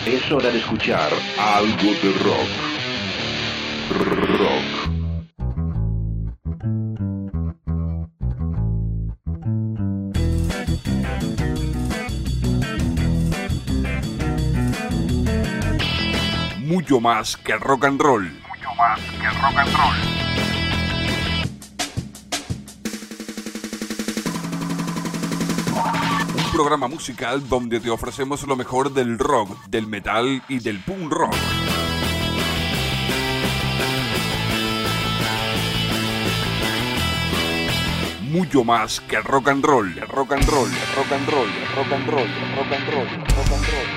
Es hora de escuchar algo de rock. Rock. Mucho más que rock and roll. Mucho más que rock and roll. Un programa musical donde te ofrecemos lo mejor del rock, del metal y del punk rock. Mucho más que rock and roll. Rock and roll, rock and roll, rock and roll, rock and roll, rock and roll.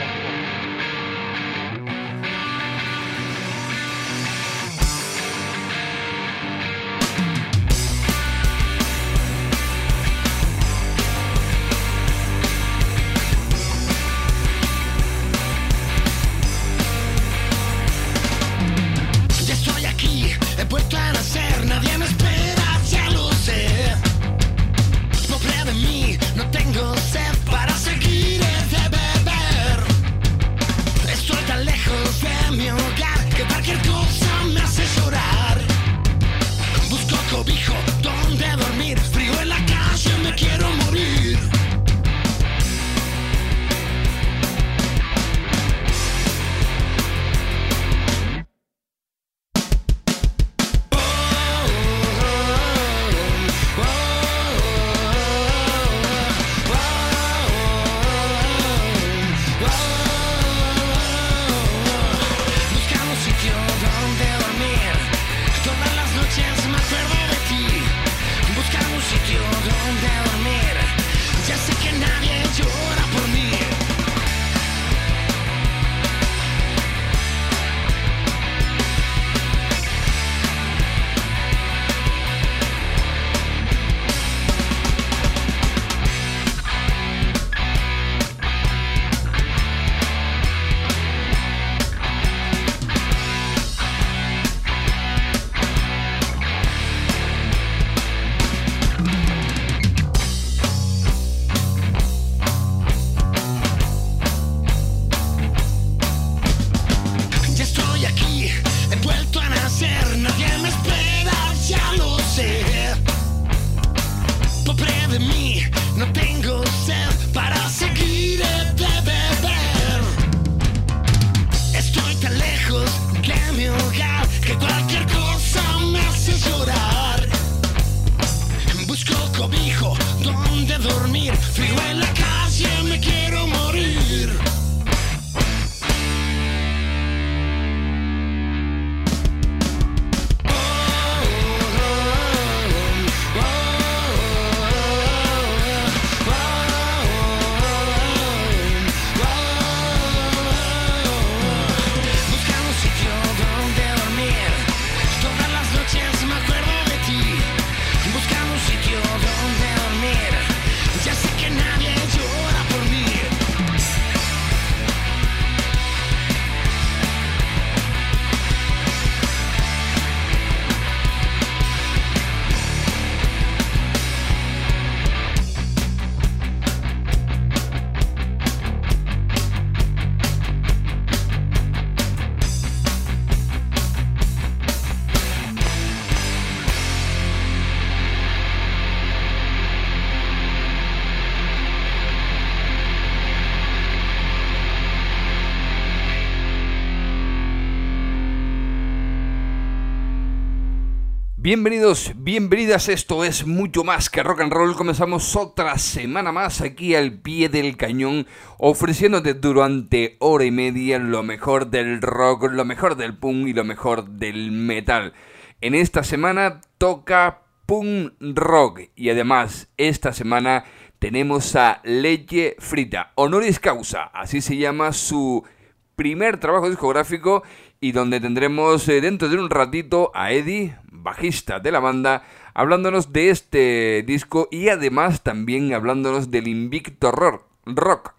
Bienvenidos, bienvenidas, esto es Mucho Más que Rock and Roll. Comenzamos otra semana más aquí al pie del cañón, ofreciéndote durante hora y media lo mejor del rock, lo mejor del punk y lo mejor del metal. En esta semana toca punk rock y además esta semana tenemos a Leche Frita, honoris causa, así se llama su primer trabajo discográfico, y donde tendremos dentro de un ratito a Eddie, bajista de la banda, hablándonos de este disco y además también hablándonos del Invicto Rock.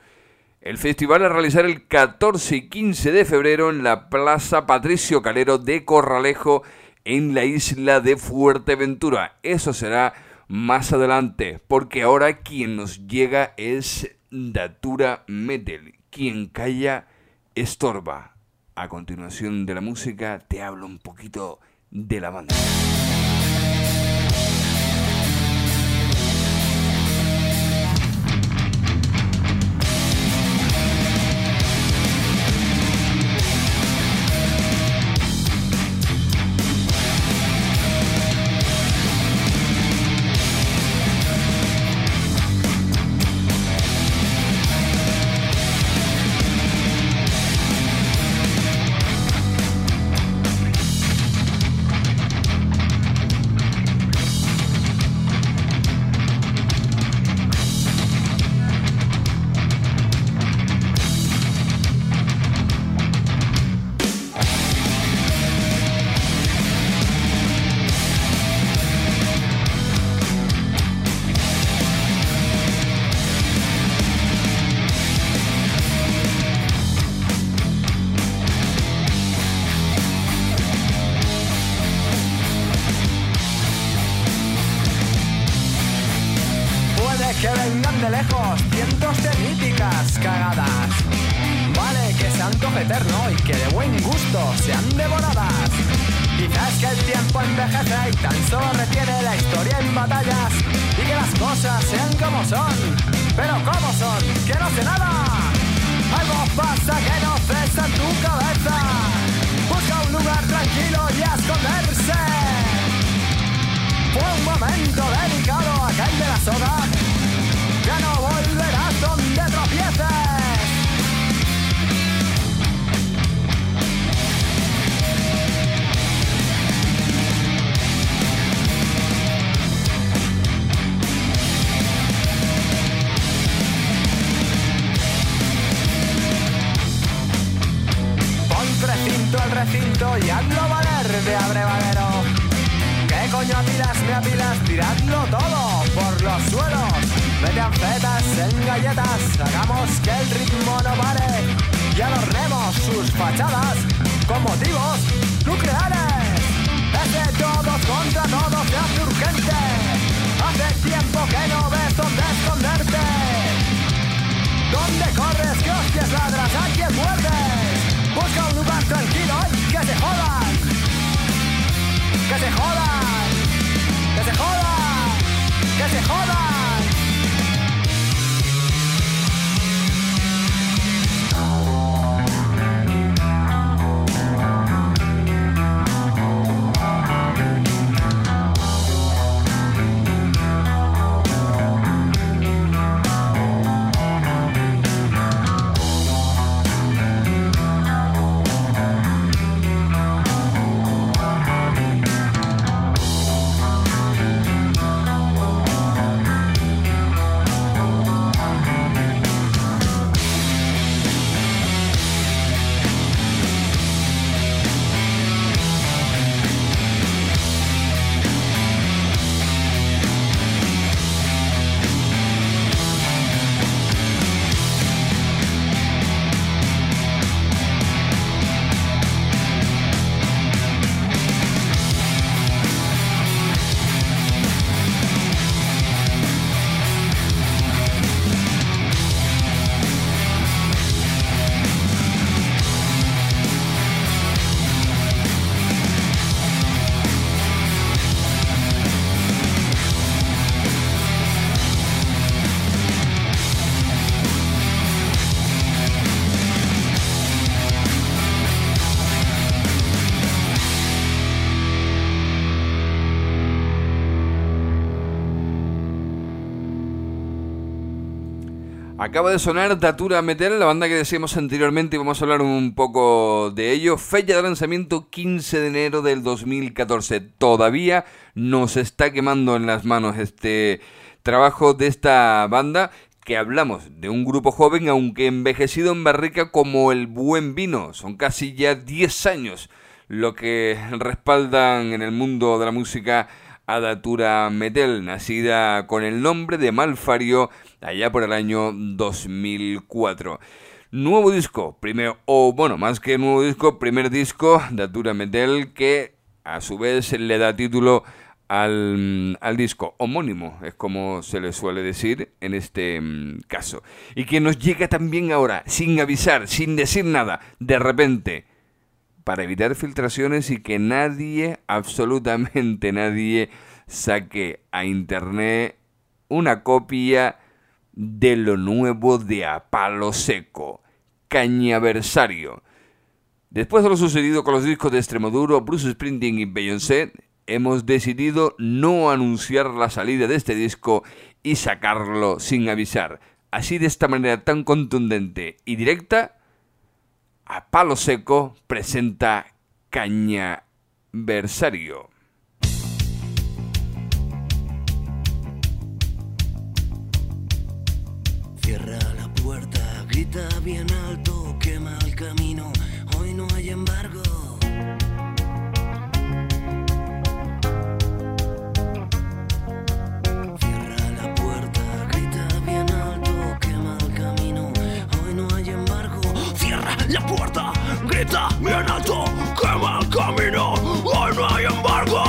El festival a realizar el 14 y 15 de febrero en la Plaza Patricio Calero de Corralejo en la isla de Fuerteventura. Eso será más adelante, porque ahora quien nos llega es Datura Metal. quien calla estorba. A continuación de la música te hablo un poquito de la banda. Que vengan de lejos cientos de míticas cagadas. Vale que se antoje eterno y que de buen gusto sean devoradas. Quizás que el tiempo envejece y tan solo retiene la historia en batallas. Y que las cosas sean como son. Pero ¿cómo son? Que no sé nada. Algo pasa que no cesa en tu cabeza. Busca un lugar tranquilo y a esconderse. Fue un momento delicado aquel de la soga. Ya no volverás donde tropieces. Pon precinto el recinto y hazlo valer de abrevadero. ¿Qué coño apilas, me apilas? Tiradlo todo por los suelos. Mete anfetas en galletas, hagamos que el ritmo no pare y adornemos sus fachadas con motivos nucleares. Es de todos contra todos, se hace urgente. Hace tiempo que no ves dónde esconderte. ¿Dónde corres? ¿Qué hostias ladras? ¿A quién muerdes? Busca un lugar tranquilo y que se jodan. Que se jodan. Que se jodan. Que se jodan. Acaba de sonar Datura Metal, la banda que decíamos anteriormente, y vamos a hablar un poco de ello. Fecha de lanzamiento 15 de enero del 2014. Todavía nos está quemando en las manos este trabajo de esta banda, que hablamos de un grupo joven, aunque envejecido en barrica como el buen vino. Son casi ya 10 años lo que respaldan en el mundo de la música a Datura Metal, nacida con el nombre de Malfario allá por el año 2004. Nuevo disco, más que nuevo disco, primer disco, Datura Metal, que a su vez le da título al disco homónimo, es como se le suele decir en este caso. Y que nos llega también ahora, sin avisar, sin decir nada, de repente, para evitar filtraciones y que nadie, absolutamente nadie, saque a internet una copia de lo nuevo de A Palo Seco, Cañaversario. Después de lo sucedido con los discos de Extremoduro, Bruce Springsteen y Beyoncé, hemos decidido no anunciar la salida de este disco y sacarlo sin avisar. Así, de esta manera tan contundente y directa, A Palo Seco presenta Cañaversario. Cierra la puerta, grita bien alto, quema el camino, hoy no hay embargo. Cierra la puerta, grita bien alto, quema el camino, hoy no hay embargo. Cierra la puerta, grita bien alto, quema el camino, hoy no hay embargo.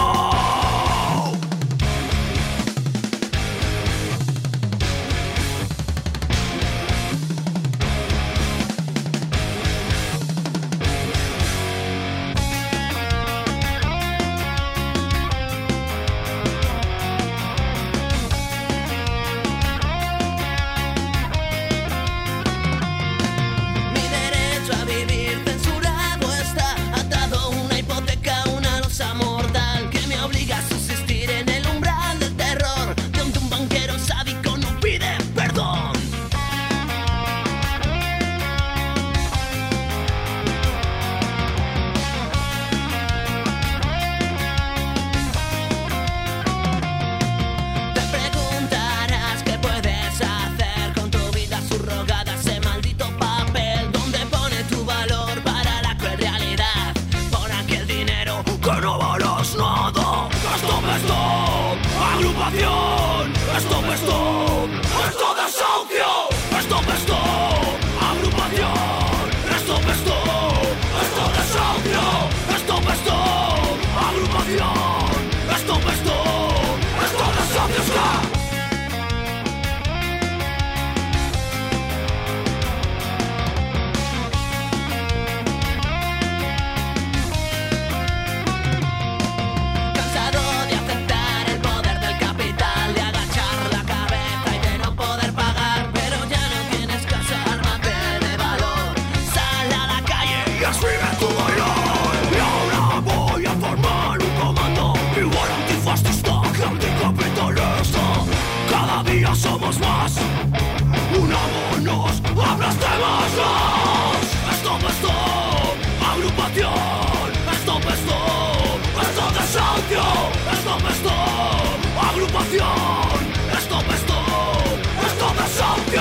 Somos más, unámonos, aplastémonos. Stop, stop, agrupación. Stop, stop, stop desahucio. Stop, stop, agrupación. Stop, stop, stop desahucio.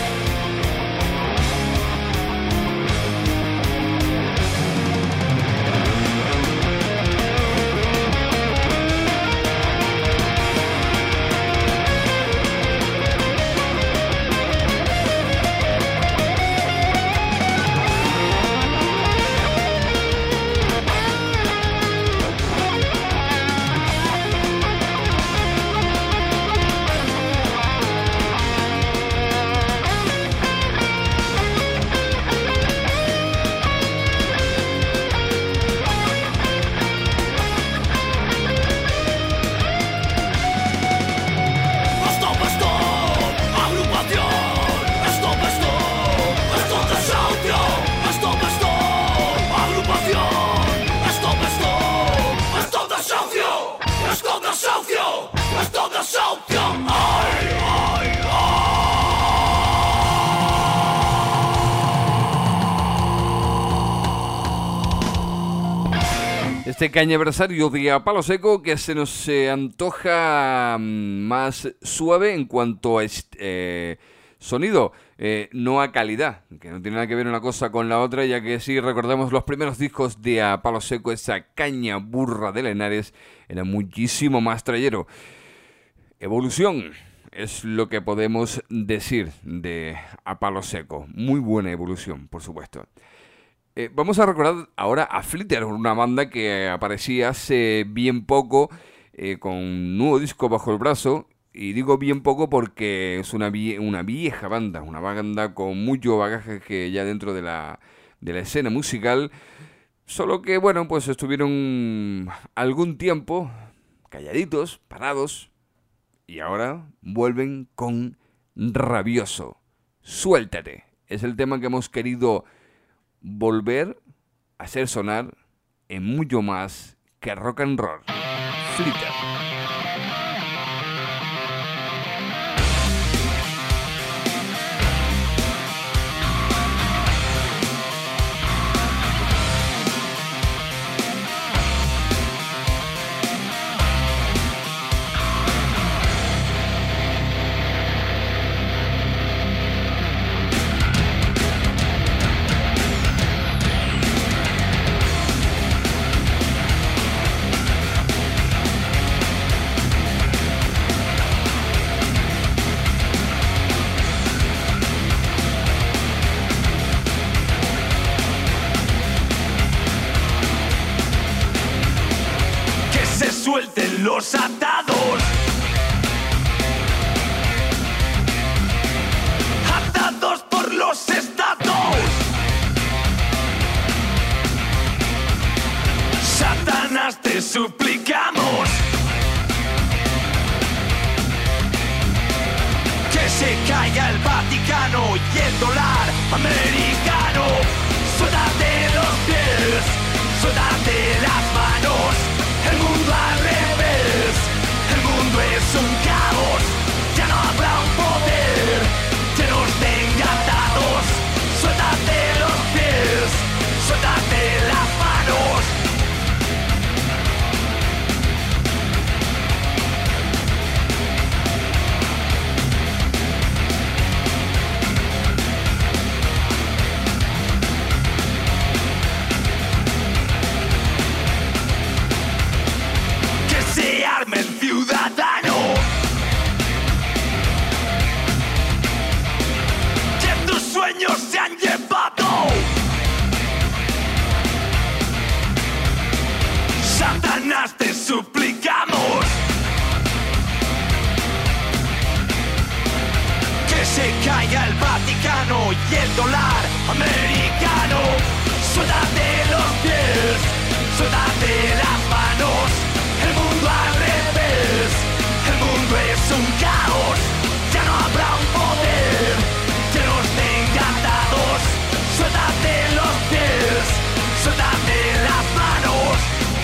Este Cañaversario de A Palo Seco, que se nos antoja más suave en cuanto a sonido, no a calidad, que no tiene nada que ver una cosa con la otra, ya que si recordamos los primeros discos de A Palo Seco, esa caña burra de Lenares era muchísimo más trayero. Evolución es lo que podemos decir de A Palo Seco, muy buena evolución, por supuesto. Vamos a recordar ahora a Flitter, una banda que aparecía hace bien poco con un nuevo disco bajo el brazo. Y digo bien poco porque es una vieja banda, una banda con mucho bagaje que ya dentro de la escena musical. Solo que, bueno, pues estuvieron algún tiempo calladitos, parados, y ahora vuelven con Rabioso. Suéltate. Es el tema que hemos querido volver a hacer sonar en mucho más que rock and roll. Flitter. Suelten los atados, atados por los estados. Satanás, te suplicamos que se caiga el Vaticano y el dólar americano. Suéltate los pies, suéltate las manos. El mundo al revés, el mundo es un caos. Ya no habrá un poder que nos tenga atados. Suéltate los pies, suéltate las manos. El ciudadano, que tus sueños se han llevado. Satanás, te suplicamos que se caiga el Vaticano y el dólar americano. Suéltate los pies, suéltate las manos. El mundo al revés, el mundo es un caos. Ya no habrá un poder que nos tenga atados. Suéltate los pies, suéltate las manos.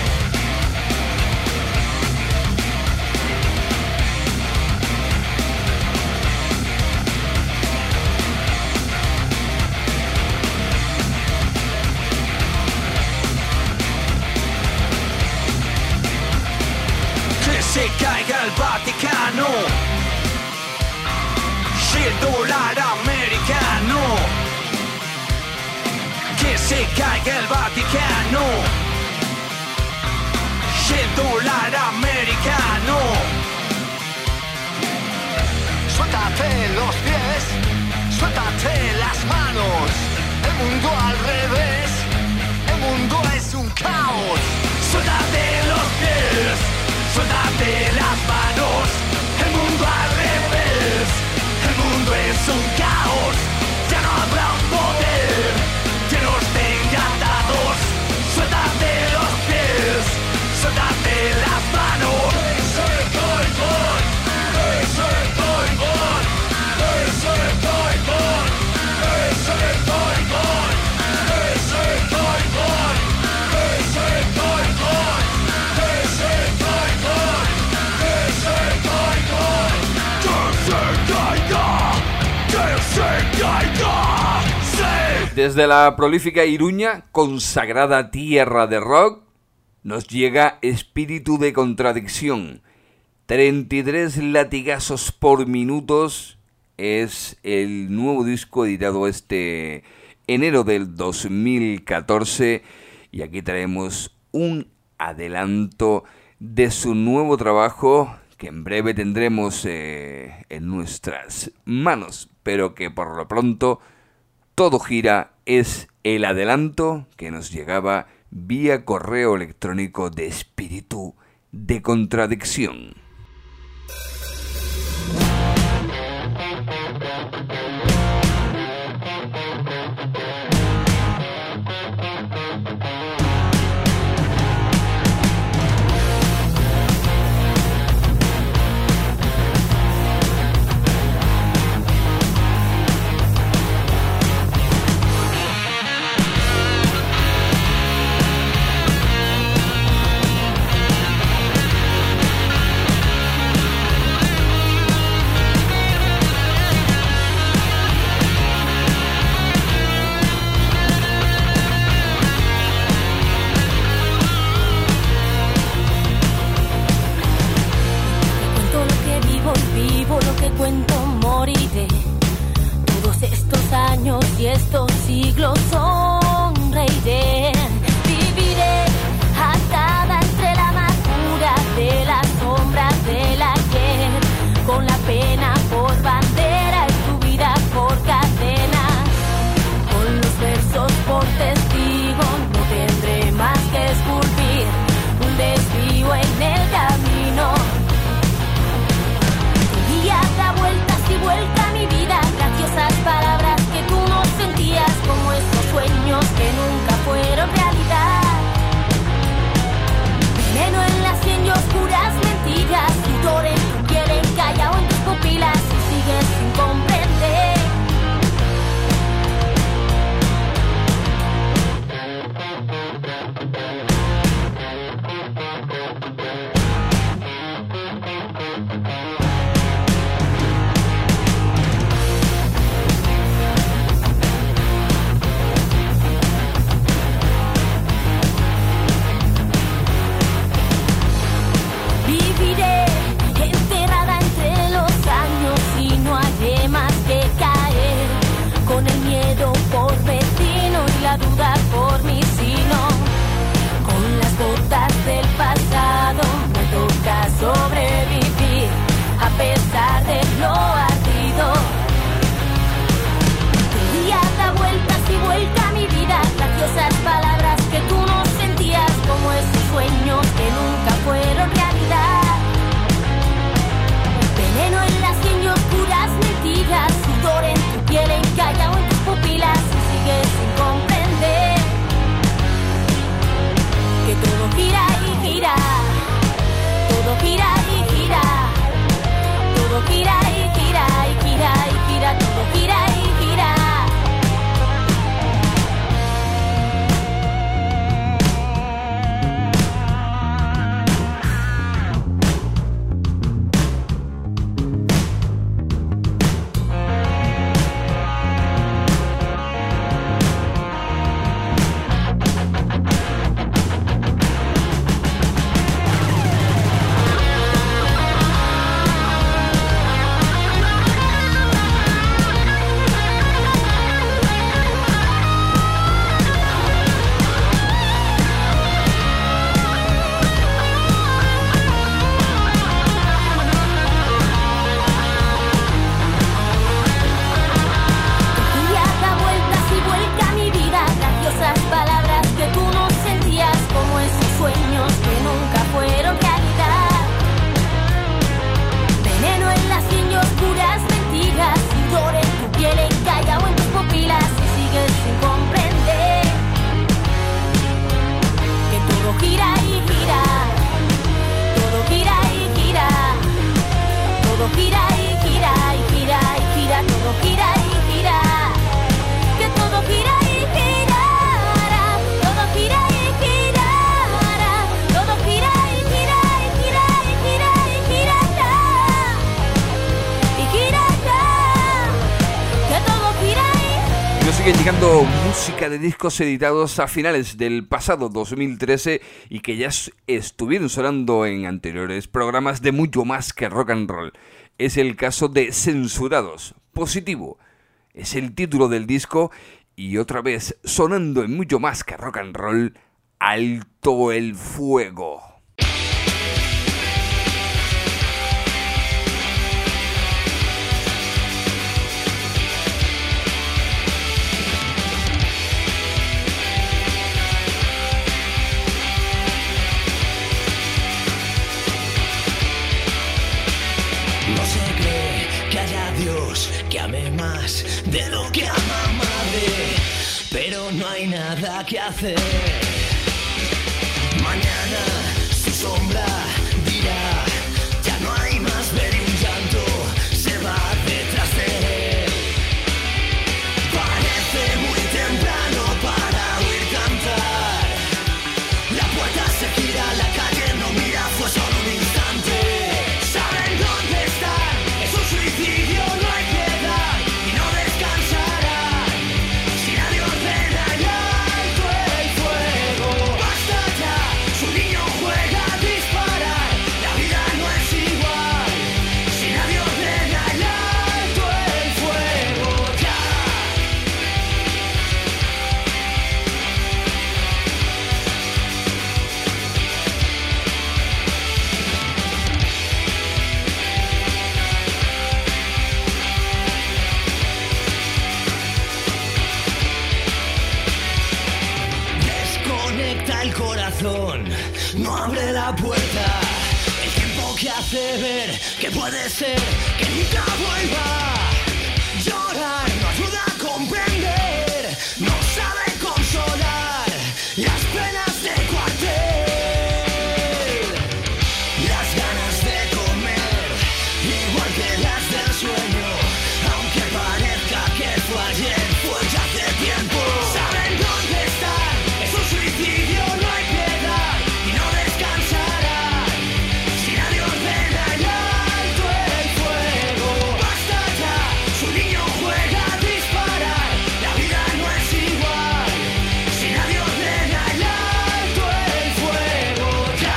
Se caiga el Vaticano y el dólar americano. Que se caiga el Vaticano y el dólar americano. Suéltate los pies, suéltate las manos. El mundo al revés, el mundo es un caos. Suéltate los pies, suéltate las manos. El mundo al revés, el mundo es un caos. Ya no habrá un poder que nos tenga atados. Suéltate los pies, suéltate las manos. Is it going on? Is it going on? Is it going on? Is it going on? Is it going on? Is it going on? Is it going on? Is it going on? Que se caiga. Sí. Desde la prolífica Iruña, consagrada tierra de rock, nos llega Espíritu de Contradicción. 33 latigazos por minutos es el nuevo disco editado este enero del 2014 y aquí traemos un adelanto de su nuevo trabajo que en breve tendremos en nuestras manos, pero que por lo pronto todo gira. Es el adelanto que nos llegaba vía correo electrónico de Espíritu de contradicción. Y estos siglos sonreiré, viviré atada entre la amargura de las sombras del ayer, con la pena por bandera y tu vida por cadena, con los versos por testigo, no tendré más que esculpir un desvío en el camino. Tu día da vueltas y vuelta a mi vida, graciosas palabras que tú no sentías, como esos sueños que nunca fueron realidad. Veneno en las sien y oscuras mentiras, sudor en tu piel encallado en tus pupilas, y sigues sin comprender. Viviré enterrada entre los años y no haré más que caer, con el miedo por vecino y la duda por mi sino. Con las gotas del pasado me toca sobrevivir a pesar de lo ardido. Tu día da vueltas y vuelta a mi vida, graciosas palabras que tú no sentías, como esos sueños que nunca fueron realidad. Veneno en las sien y oscuras mentiras, sudor en tu piel encallado en tus pupilas, y sigues sin comprender que todo gira y gira, todo gira y gira, todo gira y gira y gira y gira, todo gira y gira. Siguen llegando música de discos editados a finales del pasado 2013 y que ya estuvieron sonando en anteriores programas de Mucho Más que Rock and Roll. Es el caso de Censurados. Positivo es el título del disco y otra vez sonando en Mucho Más que Rock and Roll, Alto el Fuego. nada que hacer. Mañana su sombra dirá, ya no hay más ver y un llanto se va detrás de él. Parece muy temprano para oír cantar. La puerta se gira, la calle no mira, fue solo un instante. ¿Saben dónde están? Es un suicidio, no hay piedad y no descansarán. Si nadie ordena el alto el fuego, basta ya, su niño juega a disparar. La vida no es igual. Si nadie ordena el alto el fuego, ya. Desconecta el corazón, no abre la puerta. El tiempo que hace ver que puede ser que nunca vuelva. Llorar no ayuda a comprender, no sabe consolar las penas de cuartel. Las ganas de comer, igual que las del sueño, aunque parezca que fue ayer, fue ya hace tiempo. ¿Saben dónde están? Es un suicidio, no hay piedad y no descansarán. Si nadie ordena el alto el fuego, basta ya, su niño juega a disparar. La vida no es igual. Si nadie ordena el alto el fuego, ya.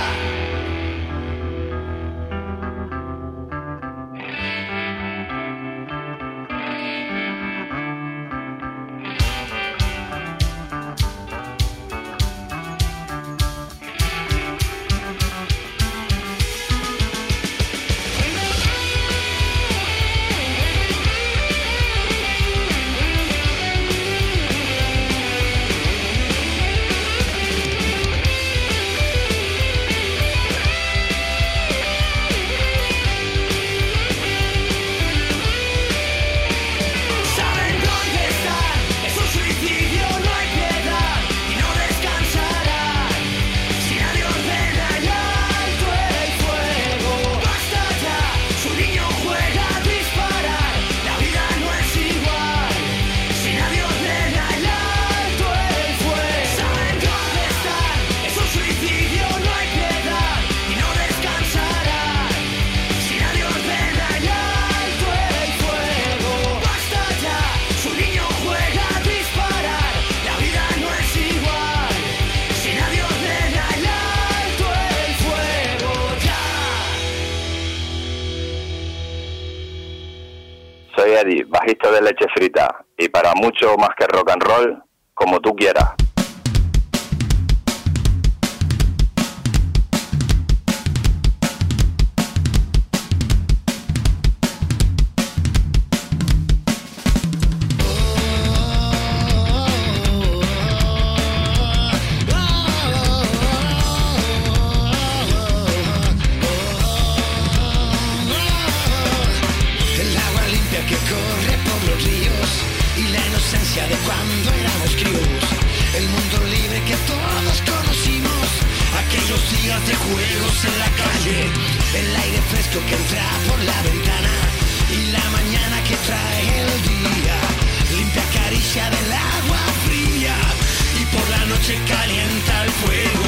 ¿Saben dónde están? Es un suicidio, no hay piedad y no descansarán. Si nadie ordena el alto el fuego, basta ya, su niño juega a disparar. La vida no es igual. Si nadie ordena el alto el fuego, ¿saben dónde están? Es un suicidio, no hay piedad y no descansarán. Si nadie ordena el alto el fuego, basta ya, su niño juega a disparar. La vida no es igual. Si nadie ordena el alto el fuego, ya. Soy Eddie, bajista de Leche Frita, y para mucho más que rock and roll, como tú quieras. El agua limpia que corre por los ríos y la inocencia de cuando éramos críos. El mundo libre que todos conocimos, aquellos días de juegos en la calle, el aire fresco que entra por la ventana y la mañana que trae el día, limpia caricia del agua fría y por la noche calienta el fuego.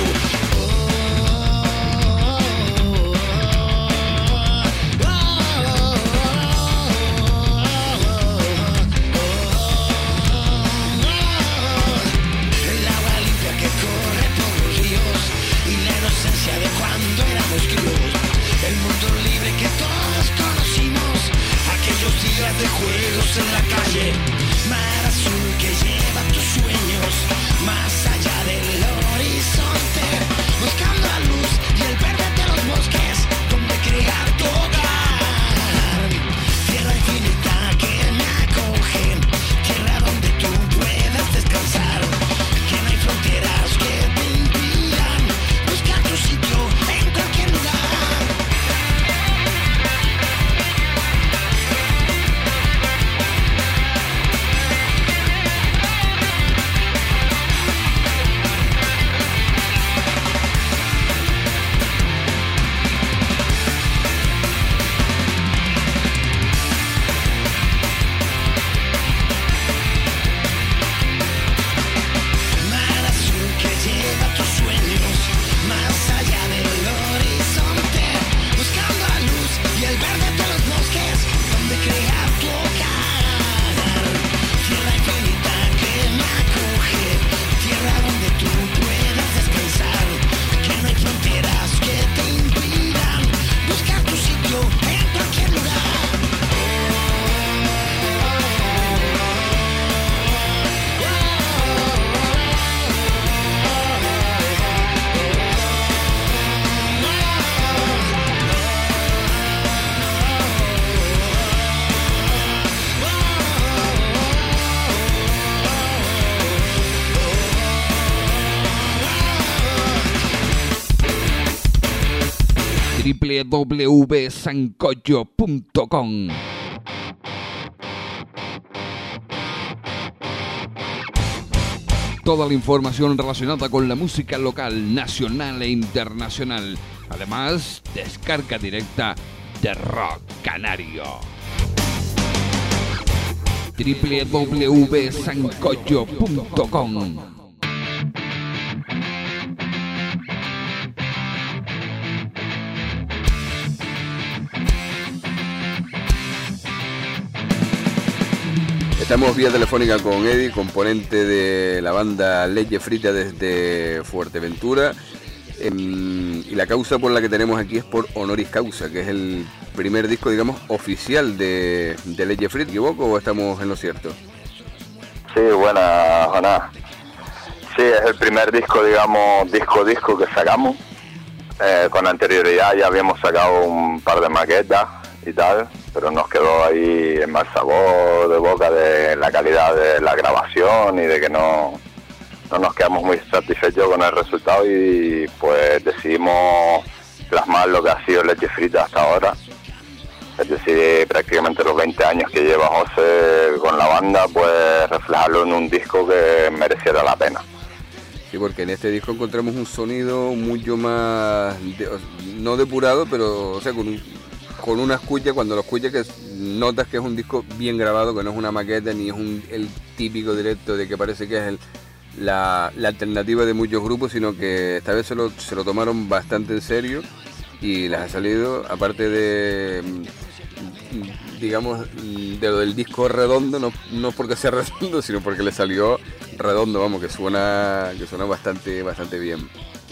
El agua limpia que corre por los ríos y la inocencia de cuando éramos críos. El mundo libre que todos conocimos, aquellos días de juegos en la calle. Mar azul que lleva tus sueños más allá del www.sancocho.com. Toda la información relacionada con la música local, nacional e internacional. Además, descarga directa de Rock Canario. www.sancocho.com. Estamos vía telefónica con Eddie, componente de la banda Leche Frita desde Fuerteventura. Y la causa por la que tenemos aquí es por Honoris Causa, que es el primer disco, digamos, oficial de Leche Frita. ¿Me equivoco o estamos en lo cierto? Sí, buena, Jonás. Sí, es el primer disco, digamos, disco que sacamos. Con anterioridad ya habíamos sacado un par de maquetas y tal, pero nos quedó ahí el mal sabor de boca de la calidad de la grabación y de que no nos quedamos muy satisfechos con el resultado, y pues decidimos plasmar lo que ha sido Leche Frita hasta ahora. Es decir, prácticamente los 20 años que lleva José con la banda, pues reflejarlo en un disco que mereciera la pena. Sí, porque en este disco encontramos un sonido mucho más, no depurado, pero o sea, con una escucha, cuando lo escuchas que notas que es un disco bien grabado, que no es una maqueta ni es el típico directo de que parece que es la alternativa de muchos grupos, sino que esta vez se lo tomaron bastante en serio y les ha salido, aparte de, digamos, de lo del disco redondo, no porque sea redondo, sino porque le salió redondo, vamos, que suena bastante bien.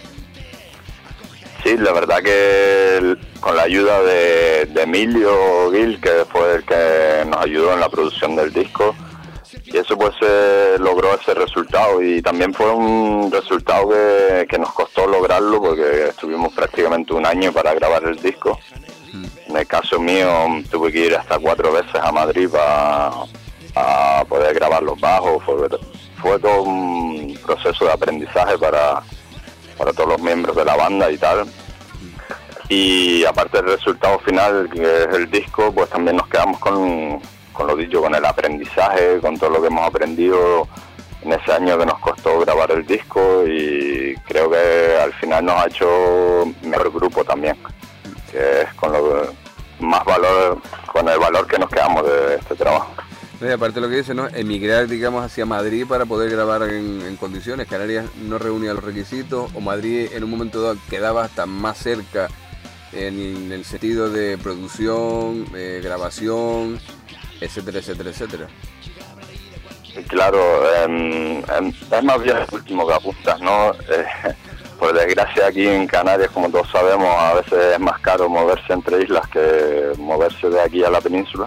Sí, la verdad que con la ayuda de Emilio Gil, que fue el que nos ayudó en la producción del disco, y eso pues logró ese resultado, y también fue un resultado que nos costó lograrlo porque estuvimos prácticamente un año para grabar el disco. En el caso mío tuve que ir hasta 4 veces a Madrid para poder grabar los bajos. Fue todo un proceso de aprendizaje para todos los miembros de la banda y tal. Y aparte del resultado final, que es el disco, pues también nos quedamos con lo dicho, con el aprendizaje, con todo lo que hemos aprendido en ese año que nos costó grabar el disco, y creo que al final nos ha hecho mejor grupo también, que es con más valor, con el valor que nos quedamos de este trabajo. Y aparte lo que dice, ¿no? Emigrar, digamos, hacia Madrid para poder grabar en condiciones. Canarias no reunía los requisitos, o Madrid en un momento dado quedaba hasta más cerca en el sentido de producción, grabación, etcétera. Claro, es más bien el último que apuntas, ¿no? Por desgracia aquí en Canarias, como todos sabemos, a veces es más caro moverse entre islas que moverse de aquí a la península.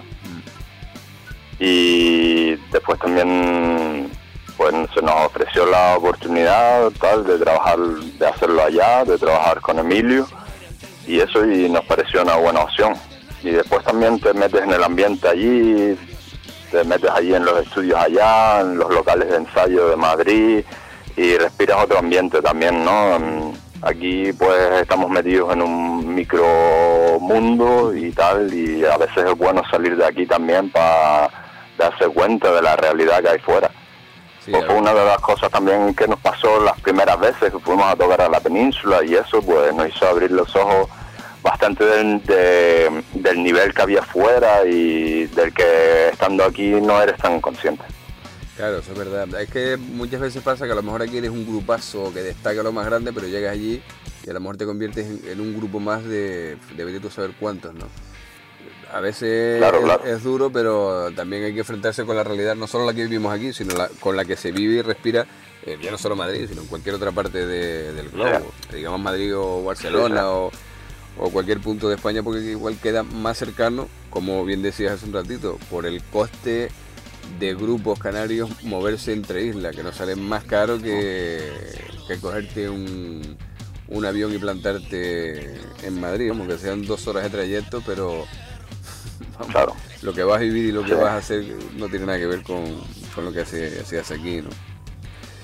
Y después también pues se nos ofreció la oportunidad tal de trabajar, de hacerlo allá, de trabajar con Emilio, y eso y nos pareció una buena opción. Y después también te metes en el ambiente allí, te metes allí en los estudios allá, en los locales de ensayo de Madrid, y respiras otro ambiente también, ¿no? Aquí pues estamos metidos en un micromundo y tal, y a veces es bueno salir de aquí también para darse cuenta de la realidad que hay fuera. Sí, pues fue una de las cosas también que nos pasó las primeras veces que fuimos a tocar a la península, y eso pues nos hizo abrir los ojos bastante del nivel que había fuera y del que estando aquí no eres tan consciente. Claro, eso es verdad. Es que muchas veces pasa que a lo mejor aquí eres un grupazo que destaca lo más grande, pero llegas allí y a lo mejor te conviertes en un grupo más de vete tú a saber cuántos, ¿no? A veces claro. Es duro, pero también hay que enfrentarse con la realidad, no solo la que vivimos aquí, sino con la que se vive y respira, ya no solo Madrid, sino en cualquier otra parte del globo, sí. Digamos Madrid o Barcelona, sí. o cualquier punto de España, porque igual queda más cercano, como bien decías hace un ratito, por el coste de grupos canarios moverse entre islas, que nos sale más caro que cogerte un avión y plantarte en Madrid, como que sean 2 horas de trayecto, pero vamos, claro. Lo que vas a vivir y lo que vas a hacer no tiene nada que ver con lo que se hace aquí, ¿no?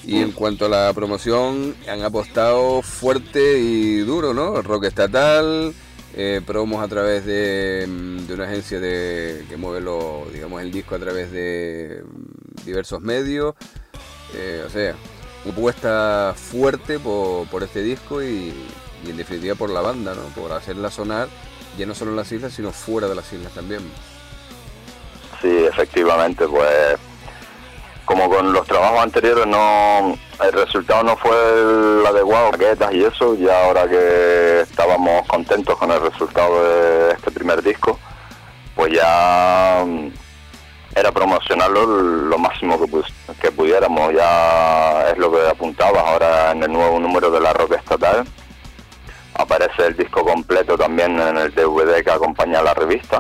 Y en cuanto a la promoción, han apostado fuerte y duro, ¿no? Rock estatal, promos a través de una agencia que mueve digamos, el disco a través de diversos medios. O sea, una apuesta fuerte por este disco y en definitiva por la banda, ¿no? Por hacerla sonar ya no solo en las islas, sino fuera de las islas también. Sí, efectivamente, pues como con los trabajos anteriores el resultado no fue el adecuado, maquetas y eso, y ahora que estábamos contentos con el resultado de este primer disco, pues ya era promocionarlo lo máximo que pudiéramos. Ya es lo que apuntabas ahora en el nuevo número de la Rock Estatal. Aparece el disco completo también en el DVD que acompaña a la revista.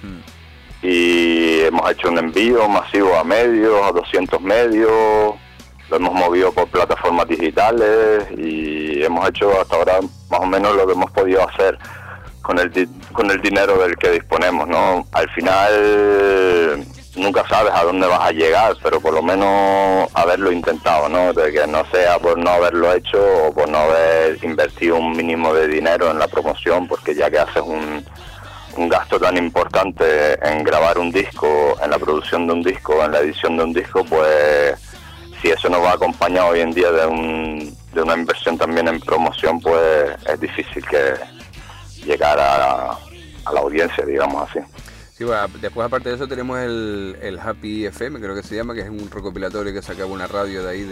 Y hemos hecho un envío masivo a medios, a 200 medios, lo hemos movido por plataformas digitales y hemos hecho hasta ahora más o menos lo que hemos podido hacer con el dinero del que disponemos, ¿no? Al final nunca sabes a dónde vas a llegar, pero por lo menos haberlo intentado, ¿no? De que no sea por no haberlo hecho o por no haber invertido un mínimo de dinero en la promoción, porque ya que haces un gasto tan importante en grabar un disco, en la producción de un disco, en la edición de un disco, pues si eso no va acompañado hoy en día de una inversión también en promoción, pues es difícil que llegar a la audiencia, digamos así. Sí, bueno, después aparte de eso tenemos el Happy FM, creo que se llama, que es un recopilatorio que sacaba una radio de ahí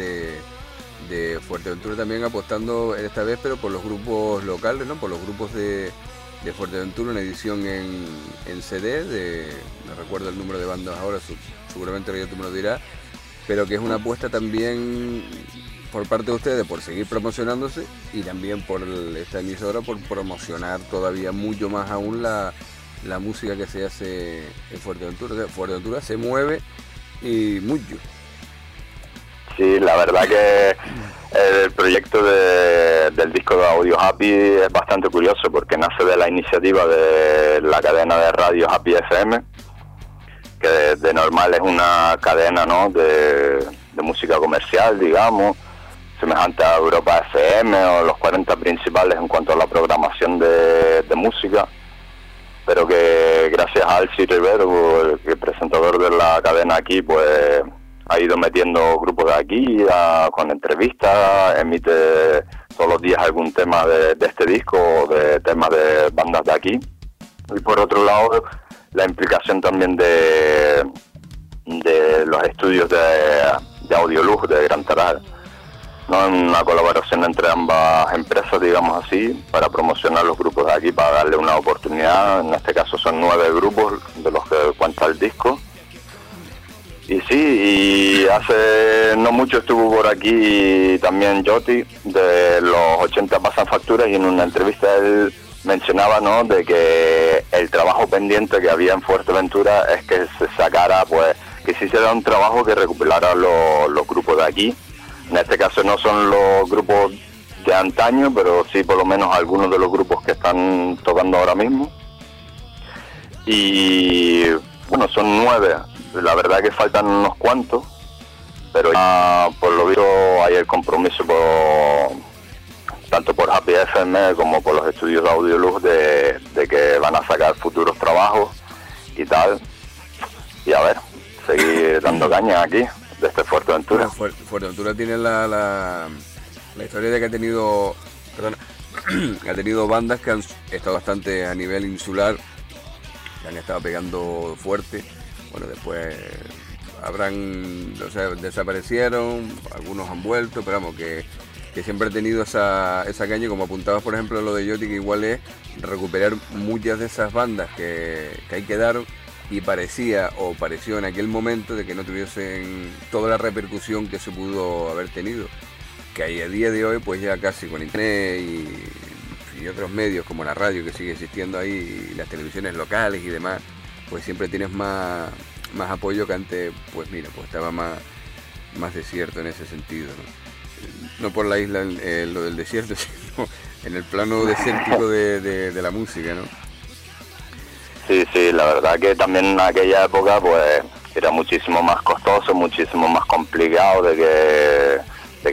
de Fuerteventura, también apostando esta vez, pero por los grupos locales, ¿no? Por los grupos de Fuerteventura, una edición en CD, no recuerdo el número de bandas ahora, seguramente ya tú me lo dirás, pero que es una apuesta también por parte de ustedes por seguir promocionándose y también por esta emisora por promocionar todavía mucho más aún la música que se hace en Fuerteventura. O sea, Fuerteventura se mueve y mucho. Sí, la verdad que el proyecto del disco de Audio Happy es bastante curioso porque nace de la iniciativa de la cadena de radio Happy FM, que de normal es una cadena, ¿no?, de música comercial, digamos, semejante a Europa FM o los 40 principales en cuanto a la programación de música, pero que gracias a Alci Rivero, el presentador de la cadena aquí, pues ha ido metiendo grupos de aquí con entrevistas, emite todos los días algún tema de este disco o de temas de bandas de aquí. Y por otro lado, la implicación también de los estudios de Audioluz de Gran Taral, ¿no? Una colaboración entre ambas empresas, digamos así, para promocionar los grupos de aquí, para darle una oportunidad. En este caso son 9 grupos de los que cuenta el disco. Y sí, y hace no mucho estuvo por aquí también Joti, de los 80 pasan facturas, y en una entrevista él mencionaba, ¿no?, de que el trabajo pendiente que había en Fuerteventura es que se sacara, pues, que se hiciera un trabajo que recuperara los grupos de aquí. En este caso no son los grupos de antaño, pero sí por lo menos algunos de los grupos que están tocando ahora mismo. Y bueno, son 9. La verdad que faltan unos cuantos, pero ya por lo visto hay el compromiso tanto por Happy FM como por los estudios de Audioluz de que van a sacar futuros trabajos y tal. Y a ver, seguir dando caña aquí, desde Fuerteventura. Bueno, Fuerteventura tiene la historia de que ha tenido bandas que han estado bastante a nivel insular, que han estado pegando fuerte. Bueno, después desaparecieron, algunos han vuelto, pero vamos, que siempre ha tenido esa caña, como apuntabas, por ejemplo, lo de Joti, que igual es recuperar muchas de esas bandas que ahí quedaron y pareció en aquel momento de que no tuviesen toda la repercusión que se pudo haber tenido, que hay a día de hoy, pues ya casi con internet y otros medios como la radio que sigue existiendo ahí, y las televisiones locales y demás, pues siempre tienes más apoyo que antes, pues mira, pues estaba más desierto en ese sentido, no por la isla, lo del desierto, sino en el plano desértico de la música, ¿no? Sí, la verdad que también en aquella época pues era muchísimo más costoso, muchísimo más complicado de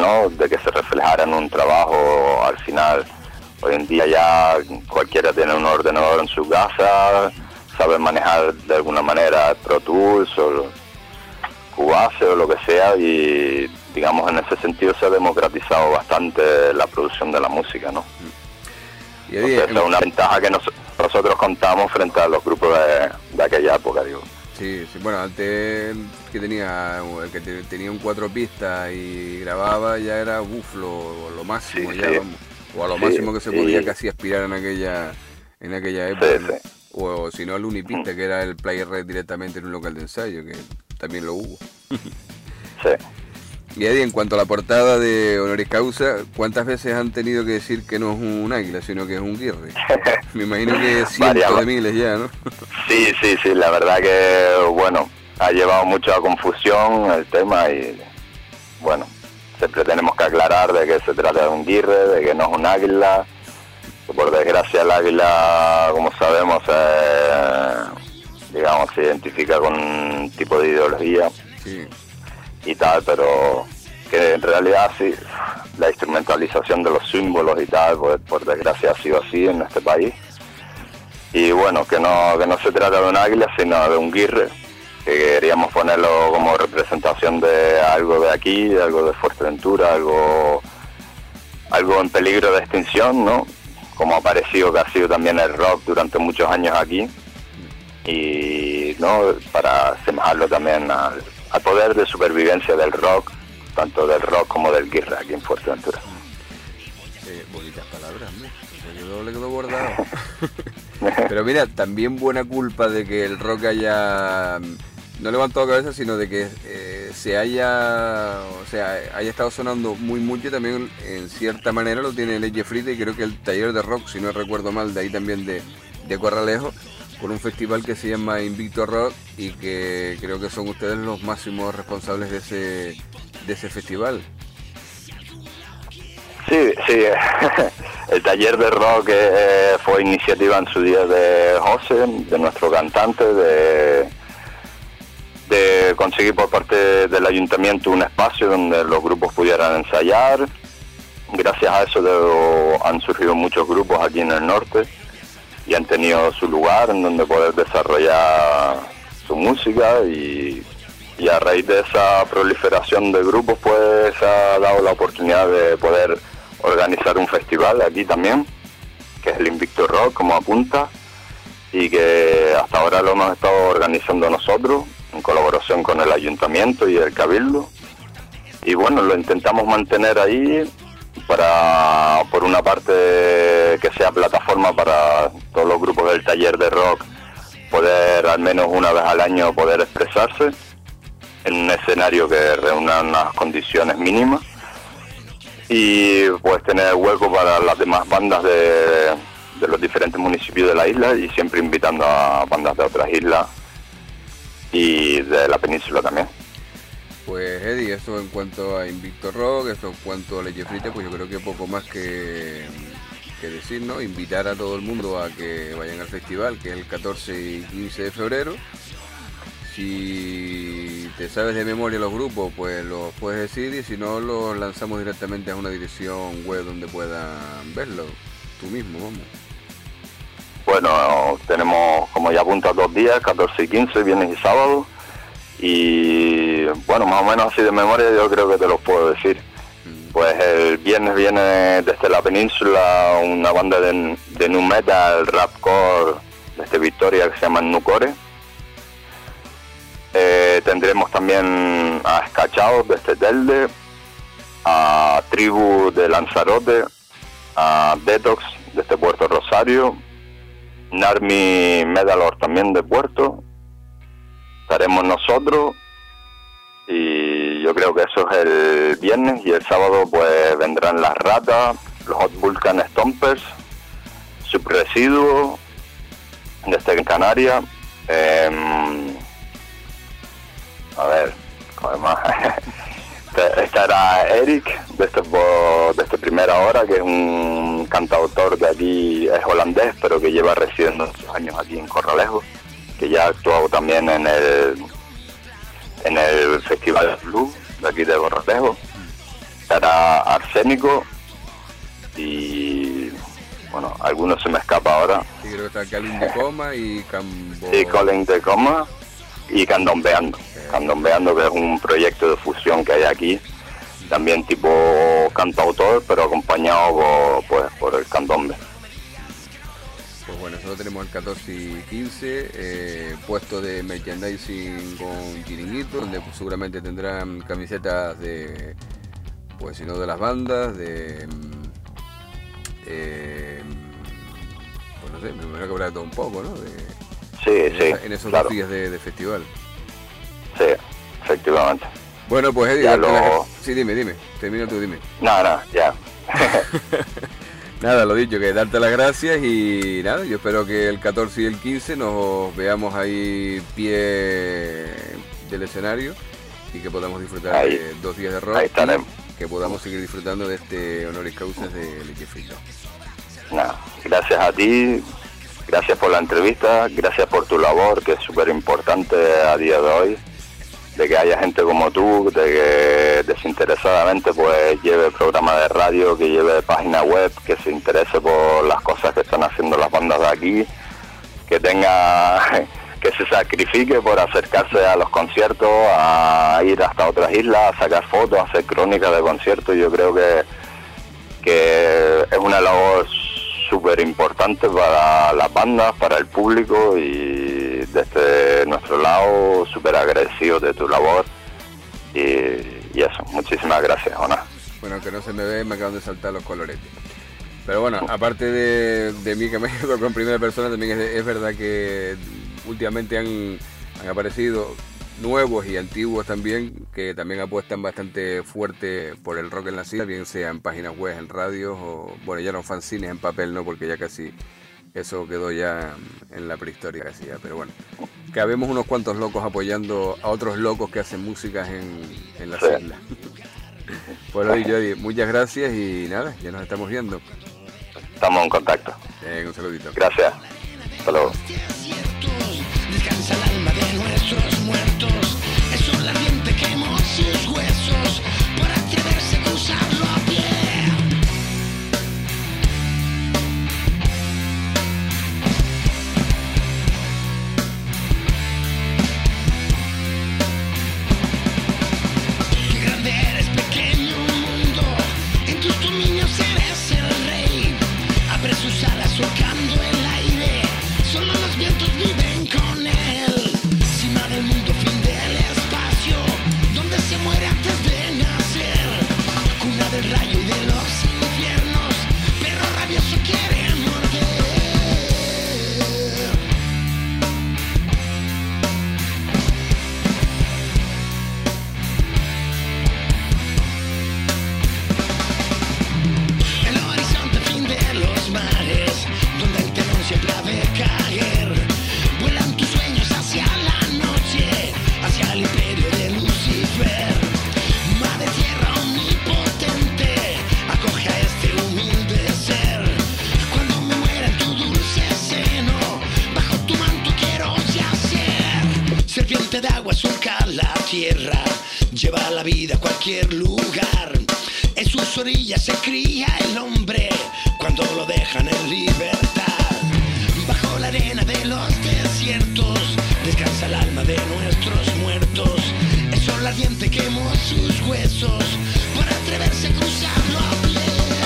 ¿no? De que se reflejara en un trabajo al final. Hoy en día ya cualquiera tiene un ordenador en su casa, sabe manejar de alguna manera Pro Tools o Cubase o lo que sea, y digamos en ese sentido se ha democratizado bastante la producción de la música, ¿no? Y Entonces, esa es una ventaja que nosotros contamos frente a los grupos de aquella época, digo. Sí, bueno, antes el que tenía un 4 pistas y grababa ya era lo máximo, Sí, ya, sí. vamos. O a lo Sí, máximo que se podía y- casi aspirar en aquella época, Sí, ¿no? sí. O si no, el Unipista, que era el player red directamente en un local de ensayo, que también lo hubo. Sí. Y Eddie, en cuanto a la portada de Honoris Causa, ¿cuántas veces han tenido que decir que no es un águila, sino que es un guirre? Me imagino que cientos de miles ya, ¿no? Sí, la verdad que, bueno, ha llevado mucha confusión el tema y, bueno, siempre tenemos que aclarar de que se trata de un guirre, de que no es un águila, que por desgracia el águila, como sabemos, digamos, se identifica con un tipo de ideología Sí. y tal, pero que en realidad sí, la instrumentalización de los símbolos y tal, pues, por desgracia ha sido así en este país. Y bueno, que no se trata de un águila, sino de un guirre, que queríamos ponerlo como representación de algo de aquí, algo de Fuerteventura, algo en peligro de extinción, ¿no? Como ha parecido que ha sido también el rock durante muchos años aquí, y no, para asemejarlo también al poder de supervivencia del rock, tanto del rock como del guirre aquí en Fuerteventura. Bonitas palabras, ¿no? Le quedó bordado. Pero mira, también buena culpa de que el rock haya no levantado cabeza, sino de que haya estado sonando muy mucho. También en cierta manera lo tiene Leche Frita, y creo que el taller de rock, si no recuerdo mal, de ahí también de Corralejo, por un festival que se llama Invicto Rock, y que creo que son ustedes los máximos responsables de ese festival. Sí, el taller de rock fue iniciativa en su día de José, de nuestro cantante, de conseguir por parte del ayuntamiento un espacio donde los grupos pudieran ensayar. Gracias a eso han surgido muchos grupos aquí en el norte y han tenido su lugar en donde poder desarrollar su música, y a raíz de esa proliferación de grupos pues se ha dado la oportunidad de poder organizar un festival aquí también, que es el Invicto Rock, como apunta, y que hasta ahora lo hemos estado organizando nosotros en colaboración con el ayuntamiento y el cabildo, y bueno, lo intentamos mantener ahí para, por una parte, que sea plataforma para todos los grupos del taller de rock poder al menos una vez al año poder expresarse en un escenario que reúna unas condiciones mínimas, y pues tener hueco para las demás bandas de los diferentes municipios de la isla, y siempre invitando a bandas de otras islas y de la península también. Pues Eddie, eso en cuanto a Invicto Rock, eso en cuanto a Leche Frita, pues yo creo que poco más que decir, ¿no? Invitar a todo el mundo a que vayan al festival, que es el 14 y 15 de febrero. Si te sabes de memoria los grupos, pues los puedes decir, y si no, los lanzamos directamente a una dirección web donde puedan verlo tú mismo, vamos. Bueno, tenemos, como ya apunta, 2 días, 14 y 15, viernes y sábado, y bueno, más o menos así de memoria yo creo que te los puedo decir. Pues el viernes viene desde la península una banda de nu metal, rapcore, desde Victoria, que se llama Nucore. Tendremos también a Escachados desde Telde, a Tribu de Lanzarote, a Detox desde Puerto Rosario, Narmi Medalor también de Puerto. Estaremos nosotros, y yo creo que eso es el viernes, y el sábado pues vendrán Las Ratas, los Hot Vulcan Stompers, Subresiduo desde Canarias, a ver, además estará Eric desde Primera Hora, que es un cantautor de aquí, es holandés, pero que lleva residiendo muchos años aquí en Corralejo, que ya ha actuado también en el Festival Blue de aquí de Corralejo. estará Arsénico y bueno, algunos se me escapa ahora. Sí, creo que está Colin de Coma y Cambo... Sí, Colin de Coma y Candombeando. Candombeando, que es un proyecto de fusión que hay aquí, también tipo cantautor, pero acompañado por el candombe. Pues bueno, nosotros tenemos el 14 y 15, puesto de merchandising con Chiringuito, donde pues, seguramente tendrán camisetas de, pues si no de las bandas, de... pues no sé, me imagino que habrá de todo un poco, ¿no? En esos claro. 2 días de festival. Sí, efectivamente. Bueno, pues Eddie, sí, dime, termina tú, dime. No, ya. Nada, lo dicho, que darte las gracias y nada, yo espero que el 14 y el 15 nos veamos ahí pie del escenario y que podamos disfrutar ahí, de 2 días de rock. Ahí estaremos. Que podamos seguir disfrutando de este honoris causa de Leche Frito. Nada, gracias a ti, gracias por la entrevista, gracias por tu labor, que es súper importante a día de hoy, de que haya gente como tú, de que desinteresadamente pues lleve programa de radio, que lleve página web, que se interese por las cosas que están haciendo las bandas de aquí, que se sacrifique por acercarse a los conciertos, a ir hasta otras islas, a sacar fotos, a hacer crónicas de conciertos. Yo creo que es una labor súper importante para las bandas, para el público, y desde nuestro lado súper agradecido de tu labor y eso, muchísimas gracias, Ona. Bueno, que no se me ve, me acaban de saltar los coloretes. Pero bueno, aparte de mí que me quedo con primera persona, también es verdad que últimamente han aparecido nuevos y antiguos también, que también apuestan bastante fuerte por el rock en las islas, bien sea en páginas web, en radios, o bueno, ya no fanzines en papel, no, porque ya casi eso quedó ya en la prehistoria casi ya, pero bueno, que habemos unos cuantos locos apoyando a otros locos que hacen músicas en las islas. Pues lo dicho, Eddie, muchas gracias y nada, ya nos estamos viendo. Estamos en contacto. Un saludito. Gracias. Hasta luego. Descansa el alma de nuestros muertos. Es un ardiente quemó sus huesos por atreverse a cruzarlo a pie. Qué grande eres, pequeño mundo. En tus dominios eres el rey. Abre sus alas surcando el aire. Solo los vientos viven con él. Cima del mundo, fin del espacio, donde se muere antes de nacer. Cuna del rayo y de los infiernos, perro rabioso quiere morder. El horizonte, fin de los mares, donde el telón siempre ha de caer. Vuelan tus sueños hacia la noche, hacia el imperio de Lucifer. Madre tierra omnipotente, acoge a este humilde ser. Cuando me muera en tu dulce seno, bajo tu manto quiero yacer. Serpiente de agua surca la tierra, lleva la vida a cualquier lugar. En sus orillas se cría el hombre, cuando lo dejan en libertad. Bajo la arena de los desiertos, descansa el alma de nuestros muertos. El sol ardiente quemó sus huesos por atreverse a cruzarlo a pie.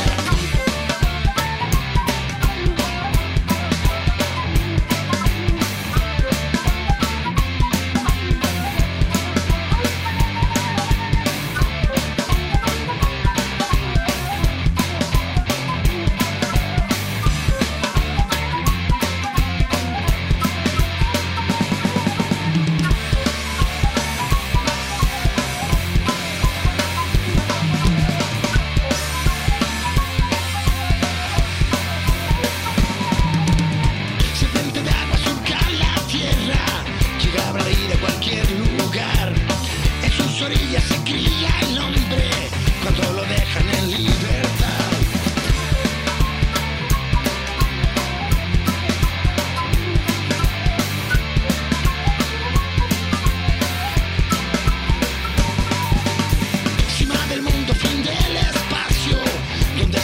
Serpiente de agua surca la tierra, llega a abrir a cualquier lugar. En sus orillas se cría el hombre, cuando lo dejan en libertad. Cima del mundo, fin del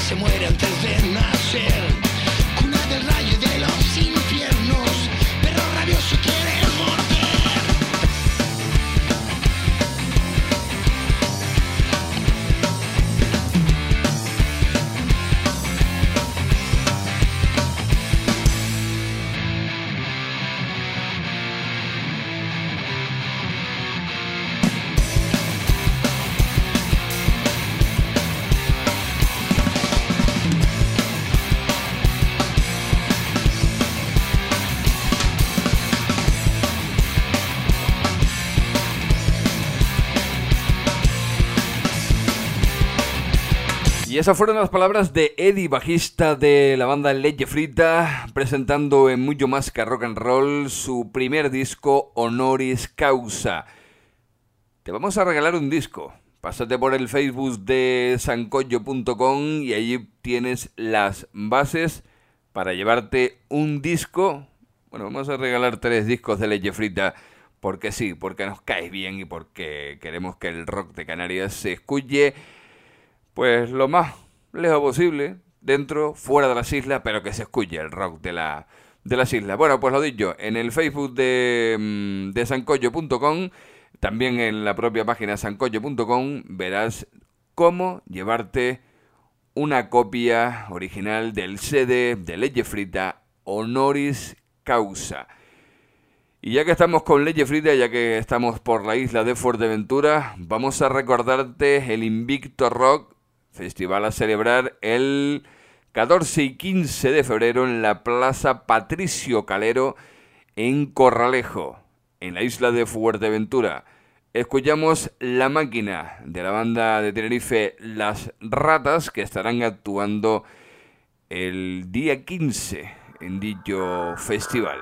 se muere antes de nacer. Cuna del rayo y de los infiernos, perro rabioso quiere morder. Y esas fueron las palabras de Eddie, bajista de la banda Leche Frita, presentando en Mucho Más que Rock and Roll su primer disco, Honoris Causa. Te vamos a regalar un disco. Pásate por el Facebook de sancoyo.com y allí tienes las bases para llevarte un disco. Bueno, vamos a regalar 3 discos de Leche Frita, porque sí, porque nos caes bien y porque queremos que el rock de Canarias se escuche pues lo más lejos posible, dentro, fuera de las islas, pero que se escuche el rock de las islas. Bueno, pues lo dicho, en el Facebook de sancoyo.com, también en la propia página sancoyo.com, verás cómo llevarte una copia original del CD de Leche Frita, Honoris Causa. Y ya que estamos con Leche Frita, ya que estamos por la isla de Fuerteventura, vamos a recordarte el Invicto Rock, festival a celebrar el 14 y 15 de febrero en la Plaza Patricio Calero en Corralejo, en la isla de Fuerteventura. Escuchamos La Máquina de la banda de Tenerife Las Ratas, que estarán actuando el día 15 en dicho festival.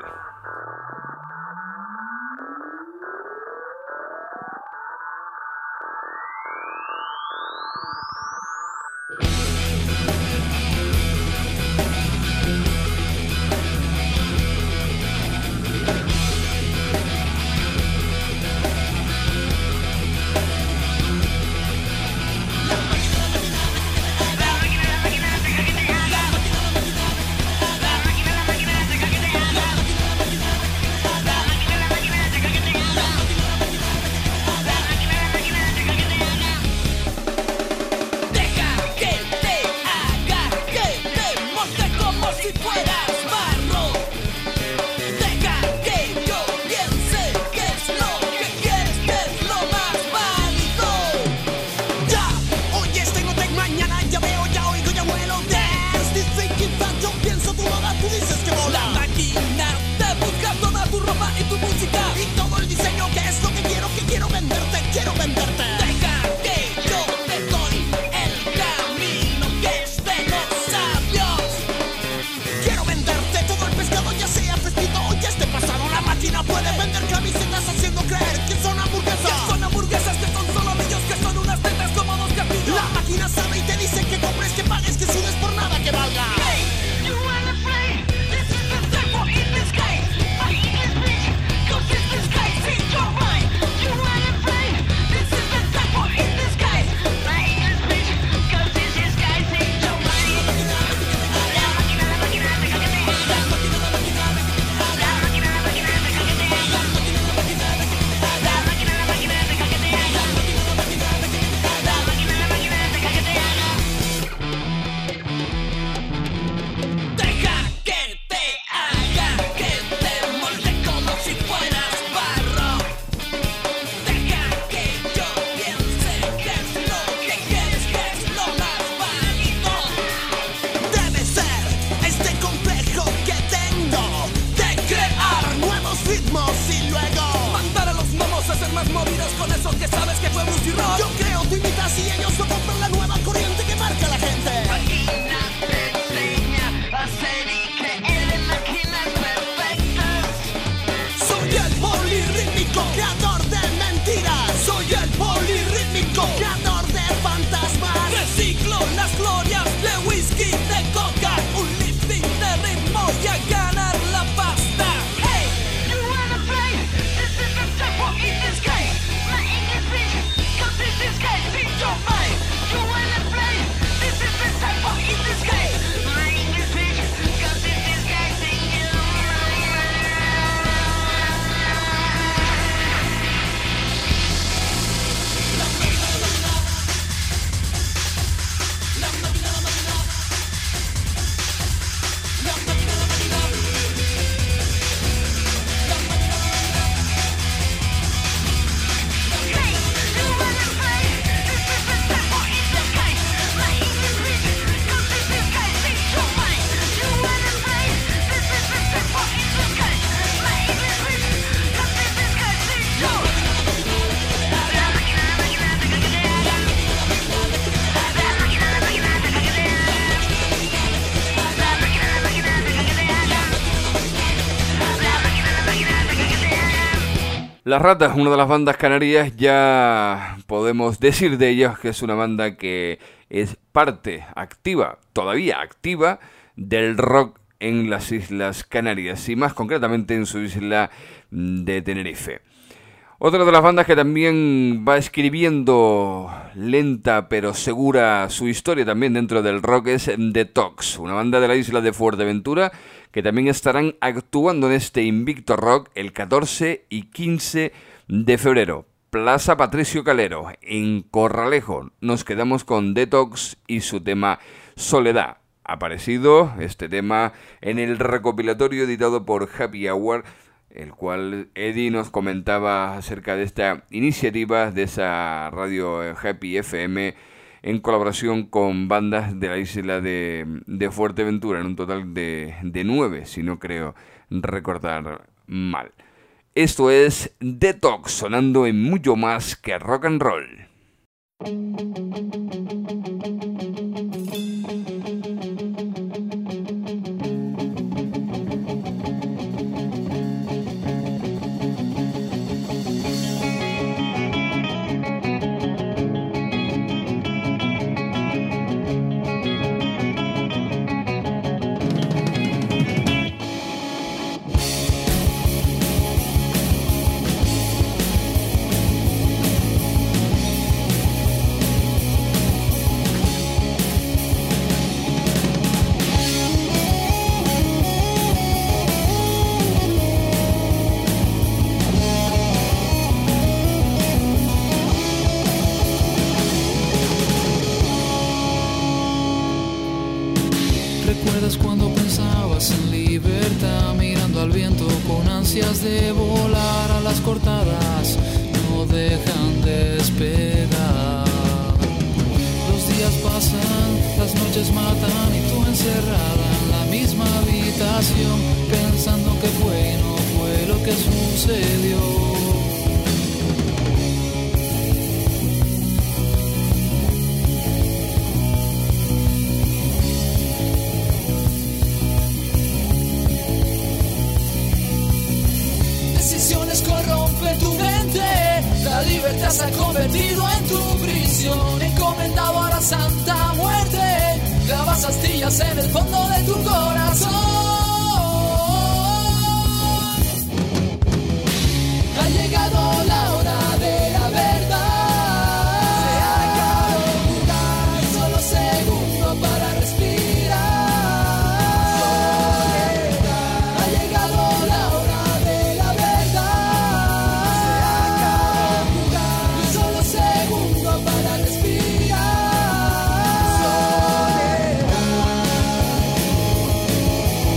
Las Ratas, una de las bandas canarias, ya podemos decir de ellas que es una banda que es parte activa, todavía activa, del rock en las Islas Canarias y más concretamente en su isla de Tenerife. Otra de las bandas que también va escribiendo lenta pero segura su historia también dentro del rock es The Tox, una banda de la isla de Fuerteventura que también estarán actuando en este Invicto Rock el 14 y 15 de febrero. Plaza Patricio Calero, en Corralejo. Nos quedamos con The Tox y su tema Soledad. Ha aparecido este tema en el recopilatorio editado por Happy Hour, el cual Eddie nos comentaba acerca de esta iniciativa de esa radio Happy FM en colaboración con bandas de la isla de Fuerteventura, en un total de 9, si no creo recordar mal. Esto es The Tox, sonando en mucho más que rock and roll. ¿Recuerdas cuando pensabas en libertad, mirando al viento con ansias de volar? A las cortadas no dejan de despegar. Los días pasan, las noches matan y tú encerrada en la misma habitación, pensando que fue y no fue lo que sucedió. Corrompe tu mente, la libertad se ha convertido en tu prisión, encomendado a la santa muerte, clavas astillas en el fondo de tu corazón. Ha llegado la hora de la verdad, se acabó un solo segundo para respirar. Ha llegado la hora de la verdad, un solo segundo para respirar.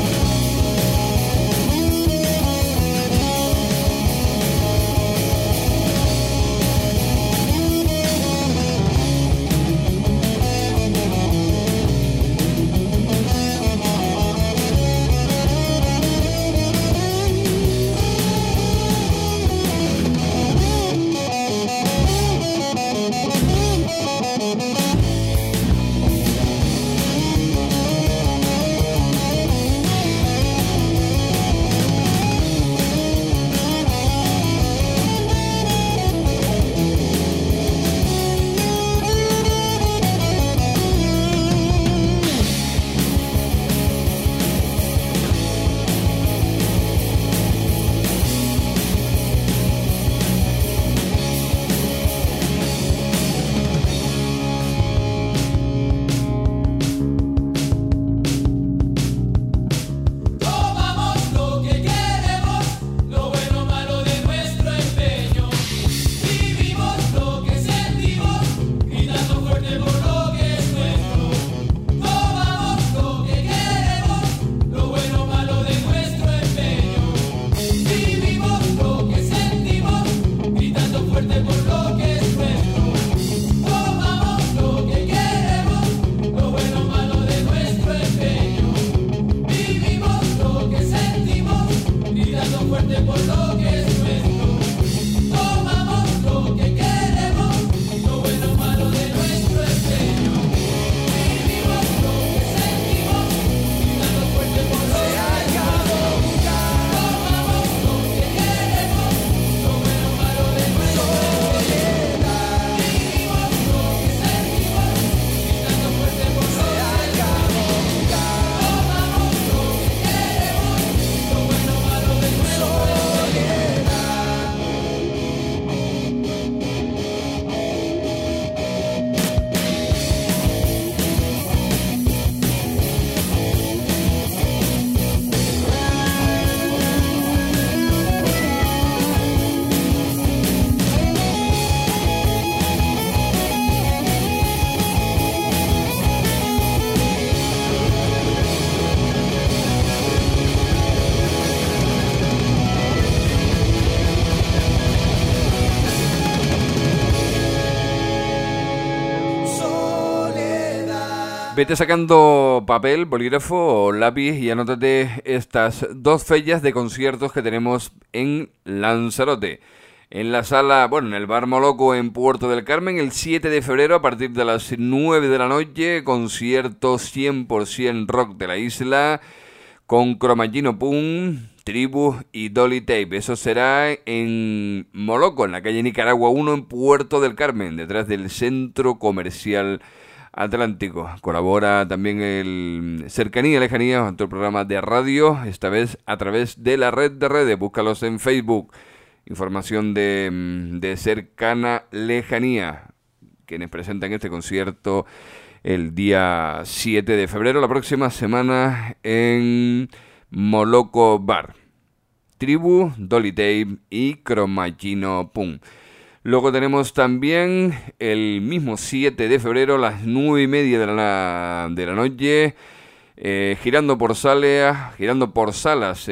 Vete sacando papel, bolígrafo o lápiz y anótate estas 2 fechas de conciertos que tenemos en Lanzarote. En la sala, en el Bar Moloco en Puerto del Carmen, el 7 de febrero a partir de las 9 de la noche, concierto 100% rock de la isla con Cromagino Pum, Tribu y Dolly Tape. Eso será en Moloco, en la calle Nicaragua 1 en Puerto del Carmen, detrás del Centro Comercial Atlántico. Colabora también el Cercanía Lejanía, otro programa de radio, esta vez a través de la red de redes. Búscalos en Facebook. Información de Cercana Lejanía, quienes presentan este concierto el día 7 de febrero, la próxima semana en Moloco Bar. Tribu, Dolly Tape y Cromagino Pum. Luego tenemos también el mismo 7 de febrero, a las 9:30 de la noche, Girando por Salas,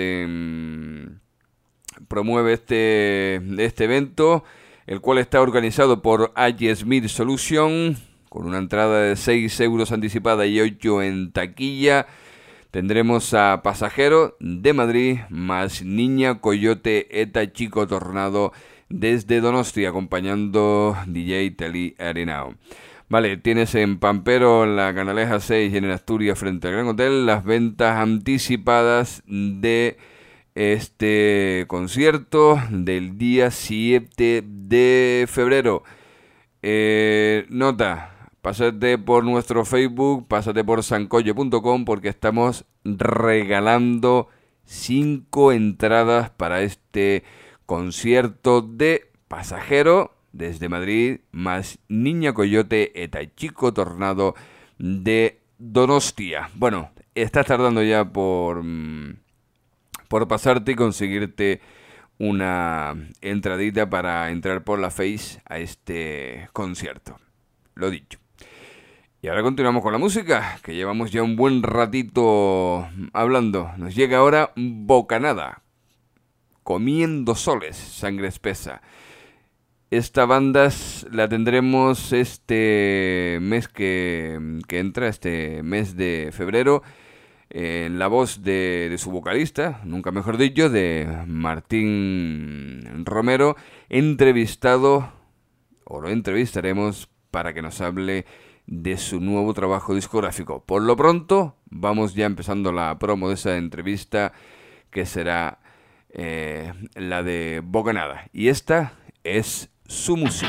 promueve este evento, el cual está organizado por AG Smith Solution, con una entrada de 6 euros anticipada y 8 en taquilla. Tendremos a Pasajero de Madrid, más Niña Coyote Eta Chico Tornado desde Donosti, acompañando DJ Teli Arenao. Vale, tienes en Pampero, en la Canaleja 6 y en Asturias, frente al Gran Hotel, las ventas anticipadas de este concierto del día 7 de febrero. Nota, pásate por nuestro Facebook, pásate por sancoyo.com, porque estamos regalando 5 entradas para este concierto de Pasajero desde Madrid, más Niña Coyote Eta Chico Tornado de Donostia. Bueno, estás tardando ya por pasarte y conseguirte una entradita para entrar por la Face a este concierto. Lo dicho. Y ahora continuamos con la música, que llevamos ya un buen ratito hablando. Nos llega ahora Bocanada, Comiendo Soles, Sangre Espesa. Esta banda la tendremos este mes que entra, este mes de febrero, en la voz de su vocalista, nunca mejor dicho, de Martín Romero, lo entrevistaremos para que nos hable de su nuevo trabajo discográfico. Por lo pronto, vamos ya empezando la promo de esa entrevista, que será la de Bocanada. Y esta es su música.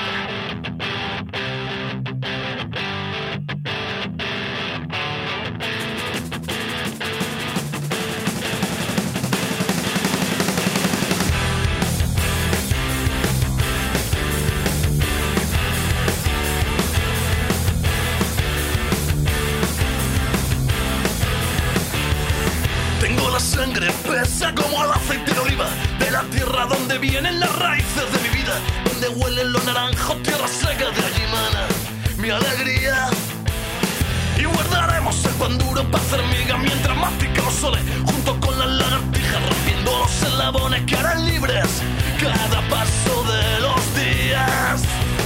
Tengo la sangre espesa como el aceite de oliva, de la tierra donde vienen las raíces de mi vida, donde huelen los naranjos, tierra seca, de allí mana mi alegría. Y guardaremos el pan duro para hacer miga mientras masticamos soles, junto con las lagartijas, rompiendo los eslabones que harán libres cada paso de los días.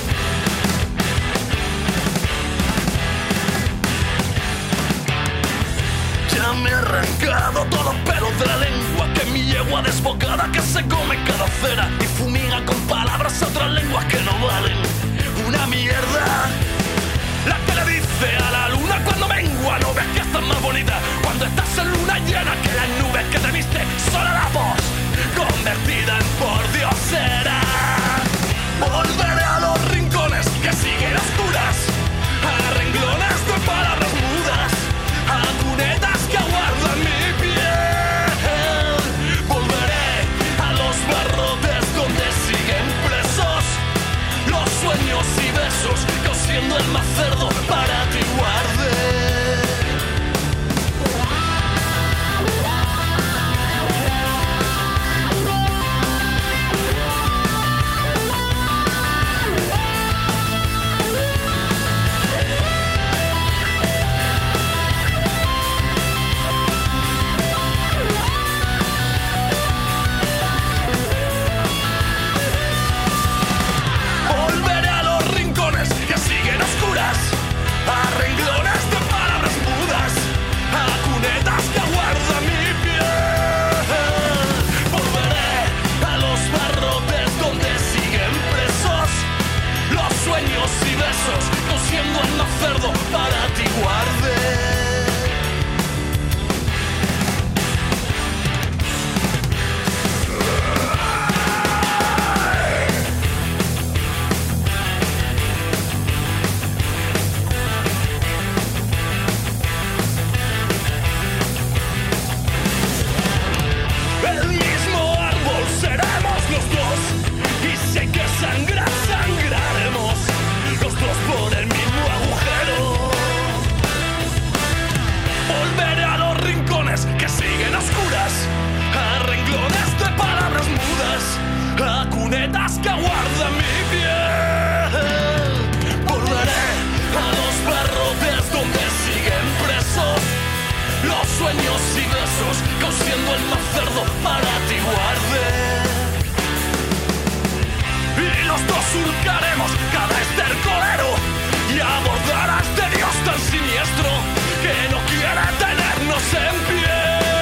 Ya me he arrancado todos los pelos de la lengua, que mi yegua desbocada que se come cada cera y fumiga con palabras a otras lenguas que no valen una mierda. La que le dice a la luna cuando mengua, no ves que estás más bonita cuando estás en luna llena, que las nubes que te viste son harapos convertida en pordiosera. Volveré a los rincones que siguen oscuras, a renglones de palabras mudas, a cunetas que aguardan mi piel. Volveré a los barrotes donde siguen presos los sueños y besos, cosiendo el macerdo para ti guardé. sueños y besos, cosiendo el más cerdo para ti guarde. Y los dos surcaremos cada estercolero y abordar a este dios tan siniestro que no quiere tenernos en pie.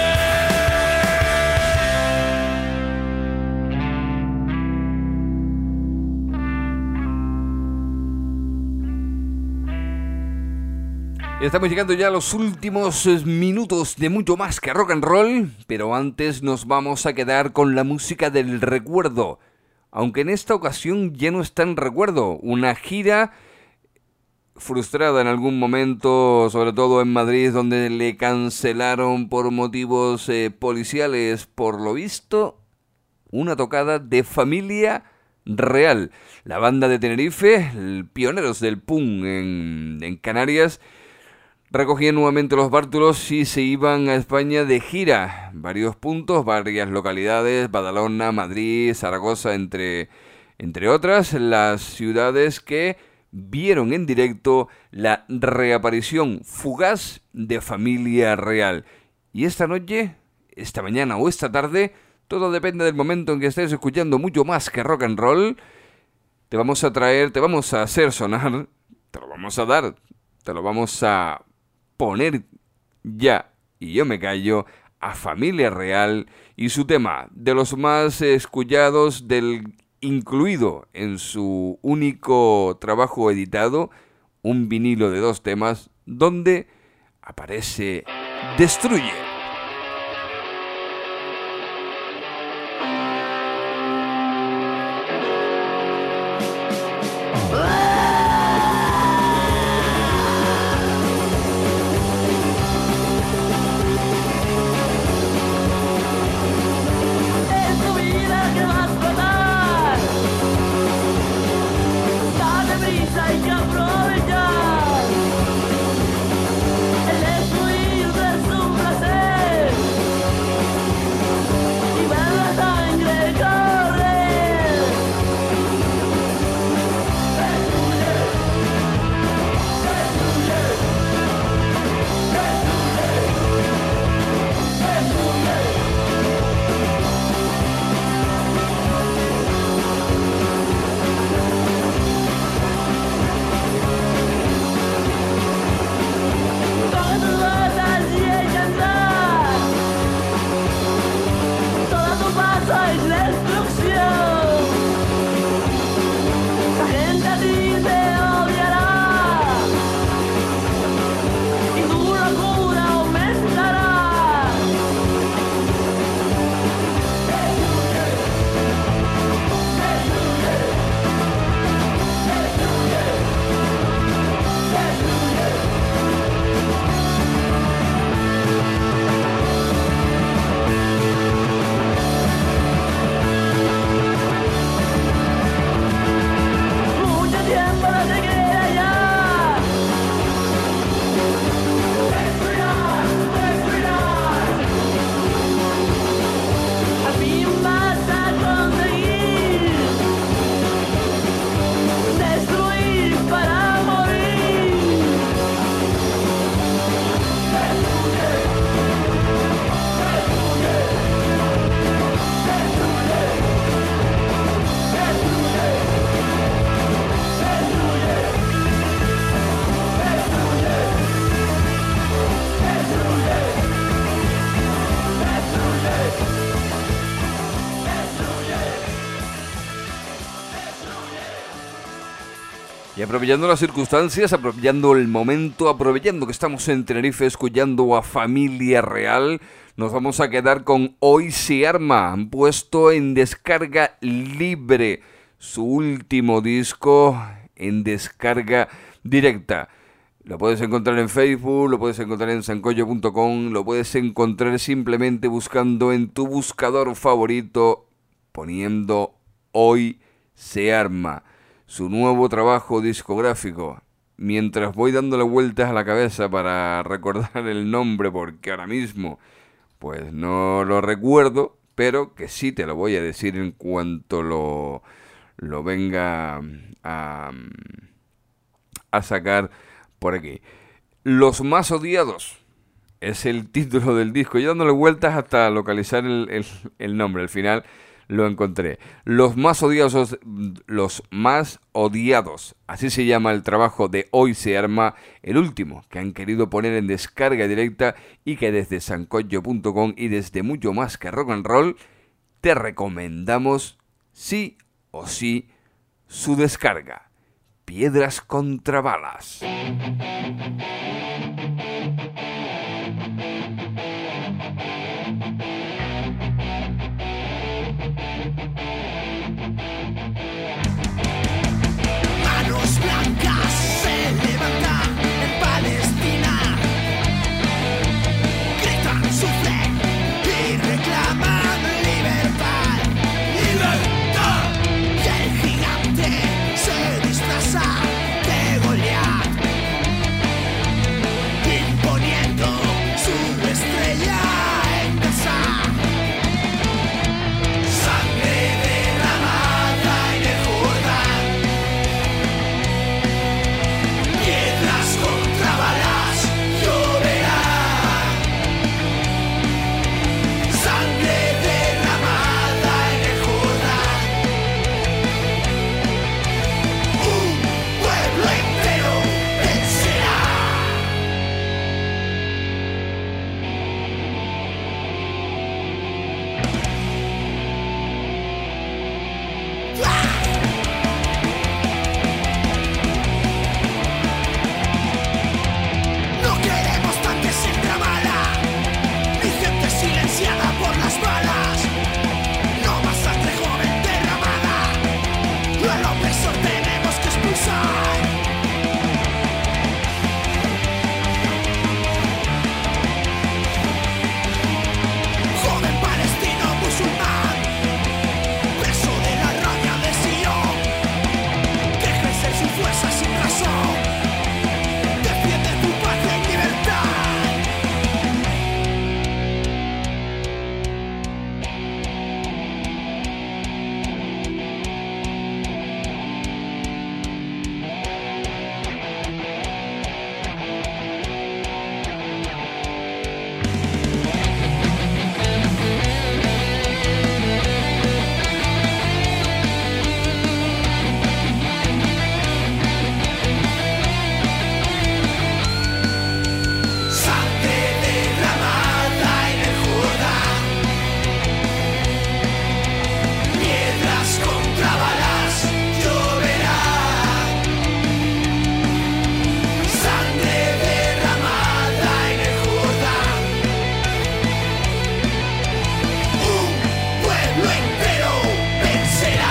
Estamos llegando ya a los últimos minutos de Mucho Más que Rock and Roll, pero antes nos vamos a quedar con la música del recuerdo. Aunque en esta ocasión ya no está en recuerdo, una gira frustrada en algún momento, sobre todo en Madrid, donde le cancelaron por motivos policiales, por lo visto, una tocada de Familia Real. La banda de Tenerife, pioneros del punk en Canarias, recogían nuevamente los bártulos y se iban a España de gira. Varios puntos, varias localidades, Badalona, Madrid, Zaragoza, entre otras, las ciudades que vieron en directo la reaparición fugaz de Familia Real. Y esta noche, esta mañana o esta tarde, todo depende del momento en que estés escuchando Mucho Más que Rock and Roll, te vamos a traer, te vamos a hacer sonar, te lo vamos a dar, te lo vamos a poner ya, y yo me callo, a Familia Real y su tema, de los más escuchados, incluido en su único trabajo editado, un vinilo de 2 temas, donde aparece Destruye. Y aprovechando las circunstancias, aprovechando el momento, aprovechando que estamos en Tenerife escuchando a Familia Real, nos vamos a quedar con Hoy se arma. Han puesto en descarga libre su último disco en descarga directa. Lo puedes encontrar en Facebook, lo puedes encontrar en sancoyo.com, lo puedes encontrar simplemente buscando en tu buscador favorito, poniendo Hoy se arma. Su nuevo trabajo discográfico. Mientras voy dándole vueltas a la cabeza para recordar el nombre, porque ahora mismo pues no lo recuerdo, pero que sí te lo voy a decir en cuanto lo venga a sacar por aquí. Los más odiados. es el título del disco. Yo dándole vueltas hasta localizar el nombre. Al final lo encontré. Los más odiados. Así se llama el trabajo de Hoy se arma, el último que han querido poner en descarga directa y que desde sancocho.com y desde mucho más que rock and roll te recomendamos sí o sí su descarga. Piedras contra balas. Manos blancas se levantan en Palestina, gritan, sufren y reclaman libertad. ¡Libertad! Y el gigante se disfraza de Goliat, imponiendo su estrella en casa. Sangre derramada en el Jordán, piedras contra balas lloverán. Sangre derramada en el Jordán, un pueblo entero vencerá. No queremos tanques en Gramada, ni gente silenciada por las balas. No masacre joven derramada, al opresor tenemos que expulsar. Joven palestino musulmán, preso de la rabia de Sion, que ejerce su fuerza sin razón, defiende tu patria y libertad. Sangre derramada en el Jordán, piedras contra balas lloverán. Sangre derramada en el Jordán, un pueblo entero vencerá.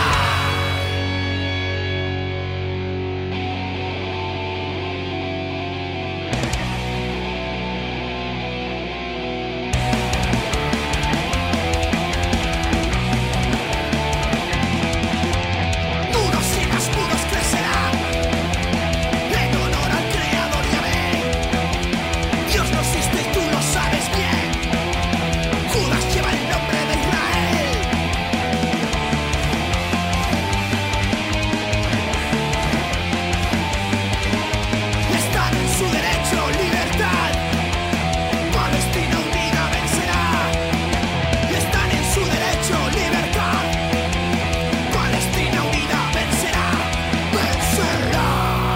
Muros y más muros crecerán en honor al Creador Yahvé. Dios no existe y tú lo sabes bien. Judas lleva el nombre de Israel. Están en su derecho, libertad. Palestina unida vencerá. Están en su derecho, libertad. Palestina unida vencerá, vencerá.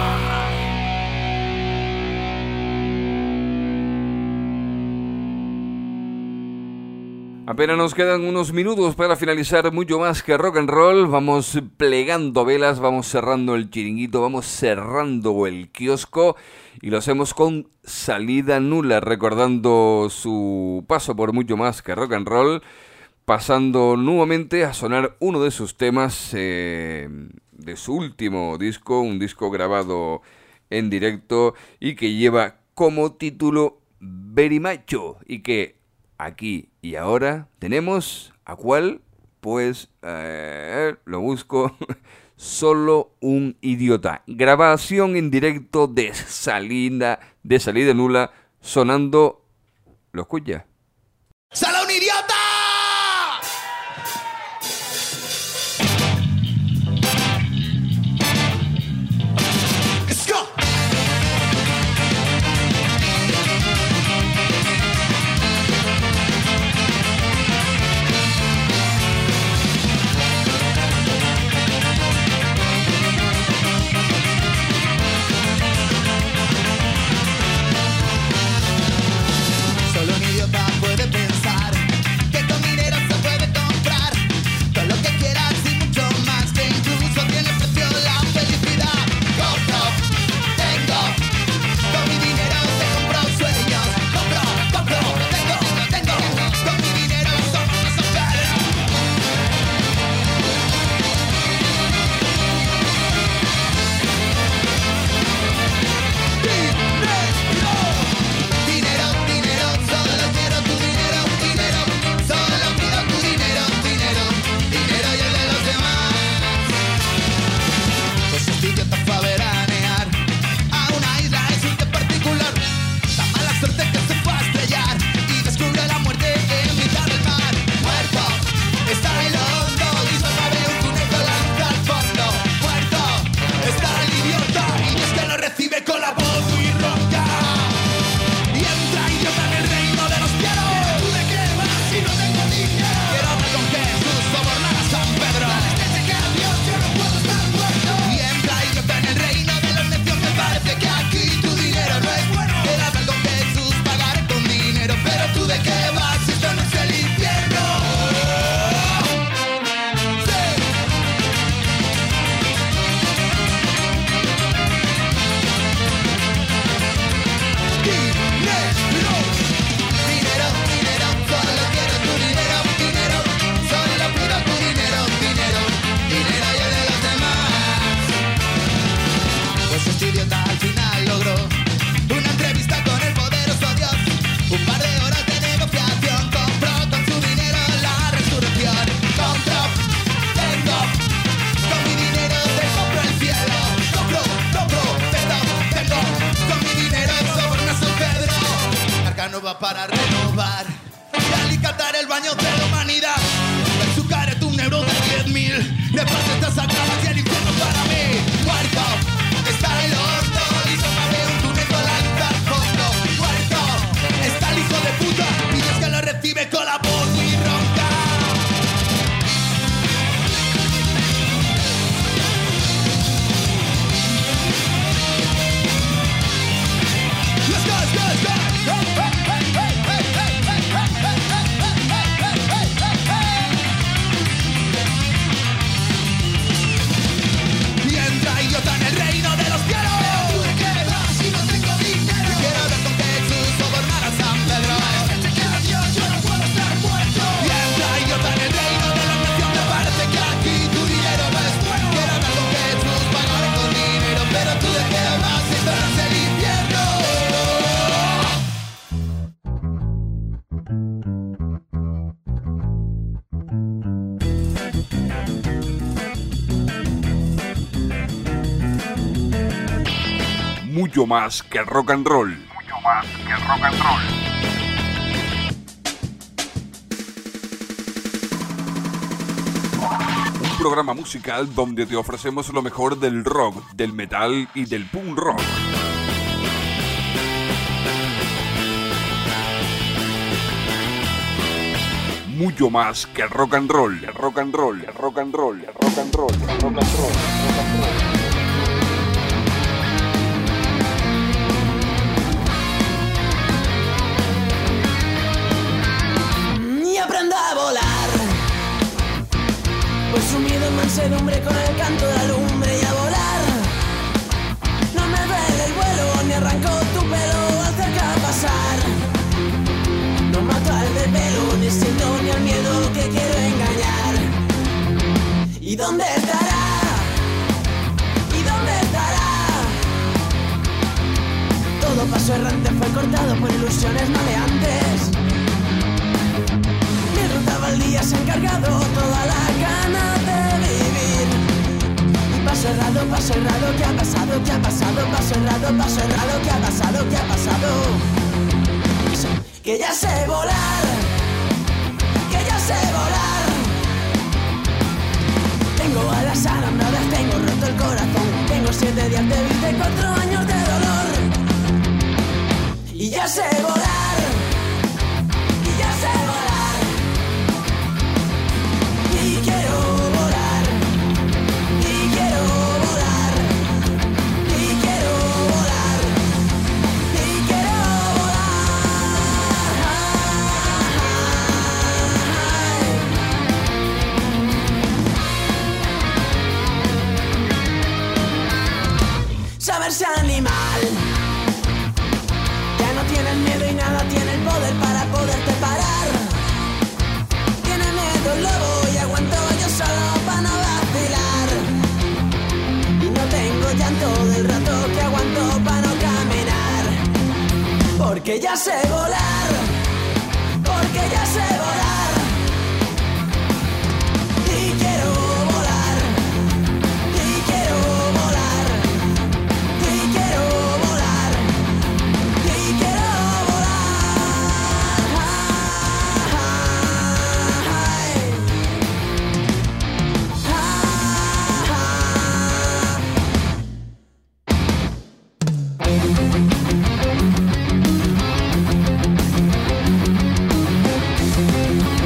Apenas nos quedan unos minutos para finalizar mucho más que rock and roll. Vamos plegando velas, vamos cerrando el chiringuito, vamos cerrando el kiosco y lo hacemos con Salida Nula, recordando su paso por mucho más que rock and roll, pasando nuevamente a sonar uno de sus temas de su último disco, un disco grabado en directo y que lleva como título Berimacho, y que aquí y ahora tenemos ¿a cuál? Pues lo busco. Solo un idiota. Grabación en directo de Salida Nula, sonando. ¿Lo escucha? ¡Solo un idiota! Let's go! Canova para renovar y alicatar el baño de la humanidad. En su careto un euro de 10.000. De parte te sacabas y el infierno para mí. Muerto, está el orto, listo para ver un túnel con la luz al fondo. Muerto, está el hijo de puta y Dios que lo recibe con la voz muy ronca. Let's go, let's go, let's go. Y entra idiota en el reino de los cielos. ¿Tú de qué vas si no tengo dinero? Yo quiero ver con Jesús sobornar a San Pedro. Es que te quiero Dios, yo no puedo estar muerto. Y entra idiota en el reino de la nación. Me parece que aquí tu dinero no es bueno. Quiero ver con Jesús, pagaré con dinero. Pero tú de qué vas si esto no es el infierno. Mucho más que rock and roll. Mucho más que rock and roll. Un programa musical donde te ofrecemos lo mejor del rock, del metal y del punk rock. Mucho más que rock and roll, rock and roll, rock and roll, rock and roll, rock and roll, rock and roll. Sumido en mansedumbre con el canto de la lumbre y a volar. No me duele el vuelo ni arrancó tu pelo al cerca pasar. No mato al de pelo ni siento ni el miedo que quiero engañar. ¿Y dónde estará? ¿Y dónde estará? Todo paso errante fue cortado por ilusiones maleantes. Mi ruta baldía se ha encargado toda la gana de vivir. Y paso errado, ¿qué ha pasado? ¿Qué ha pasado? Paso errado, ¿qué ha pasado? ¿Qué ha pasado? Que ya sé volar, que ya sé volar. Tengo alas alambradas, tengo roto el corazón. Tengo 7 días de vida y 4 años de dolor. Y ya sé volar, y ya sé volar. Y quiero volar, y quiero volar, y quiero volar, y quiero volar. Saberse animal, ya no tienes miedo y nada tiene el poder para poderte parar. Tiene miedo el lobo y aguanto yo solo para no vacilar. Y no tengo llanto del rato que aguanto para no caminar. Porque ya sé volar, porque ya sé volar. Y quiero volar, y quiero volar, y quiero volar, y quiero volar.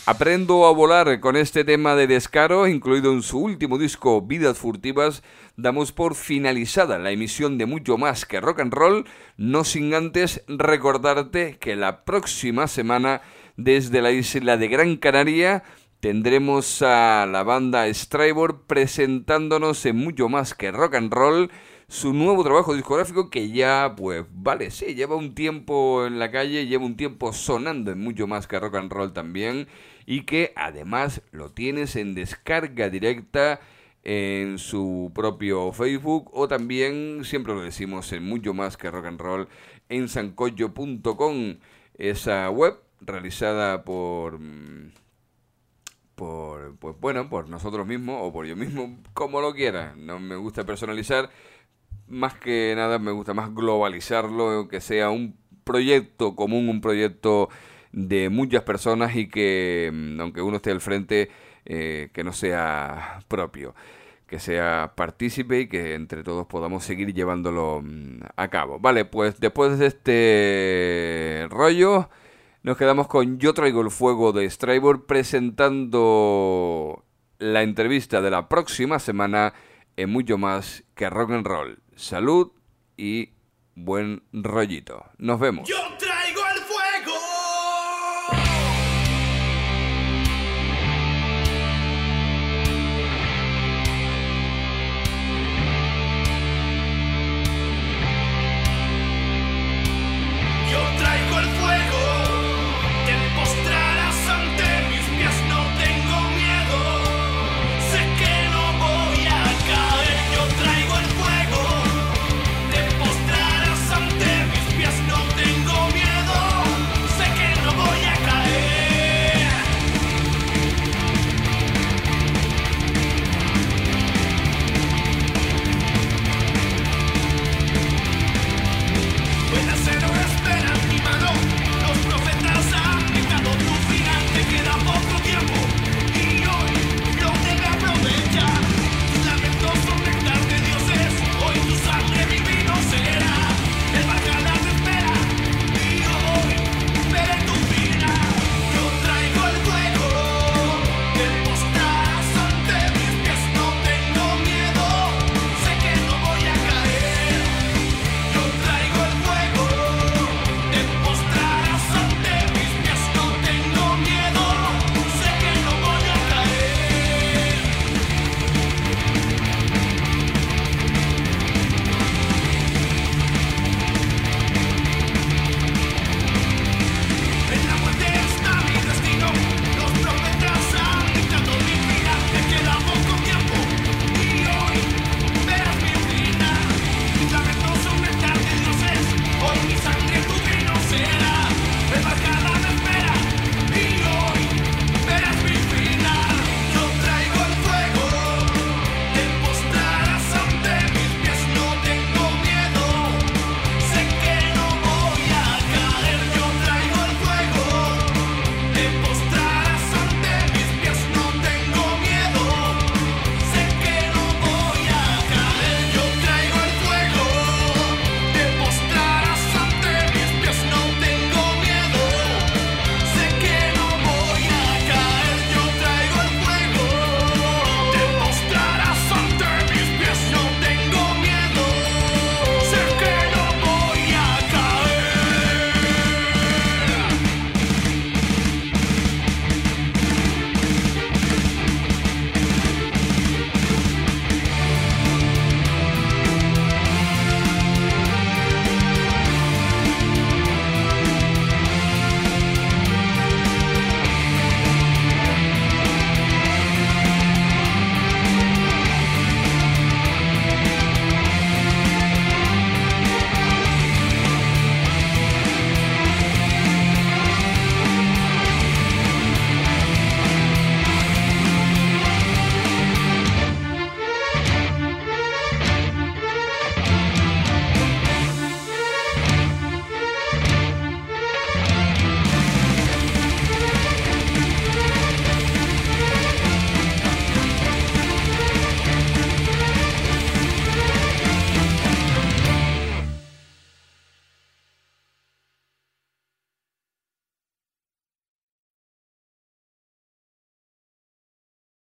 Aprendo a volar con este tema de Descaro, incluido en su último disco Vidas Furtivas. Damos por finalizada la emisión de Mucho Más que Rock and Roll, no sin antes recordarte que la próxima semana desde la isla de Gran Canaria tendremos a la banda Strivor presentándonos en Mucho Más que Rock and Roll, su nuevo trabajo discográfico que ya, pues, vale, sí, lleva un tiempo en la calle, lleva un tiempo sonando en Mucho Más que Rock and Roll también, y que además lo tienes en descarga directa en su propio Facebook, o también, siempre lo decimos, en Mucho Más que Rock and Roll en sancocho.com, esa web realizada por nosotros mismos o por yo mismo, como lo quiera. No me gusta personalizar, más que nada me gusta más globalizarlo, que sea un proyecto común, un proyecto de muchas personas y que, aunque uno esté al frente, que no sea propio, que sea partícipe y que entre todos podamos seguir llevándolo a cabo. Vale, pues después de este rollo nos quedamos con Yo Traigo el Fuego de Strivor, presentando la entrevista de la próxima semana en Mucho Más que Rock and Roll. Salud y buen rollito. Nos vemos.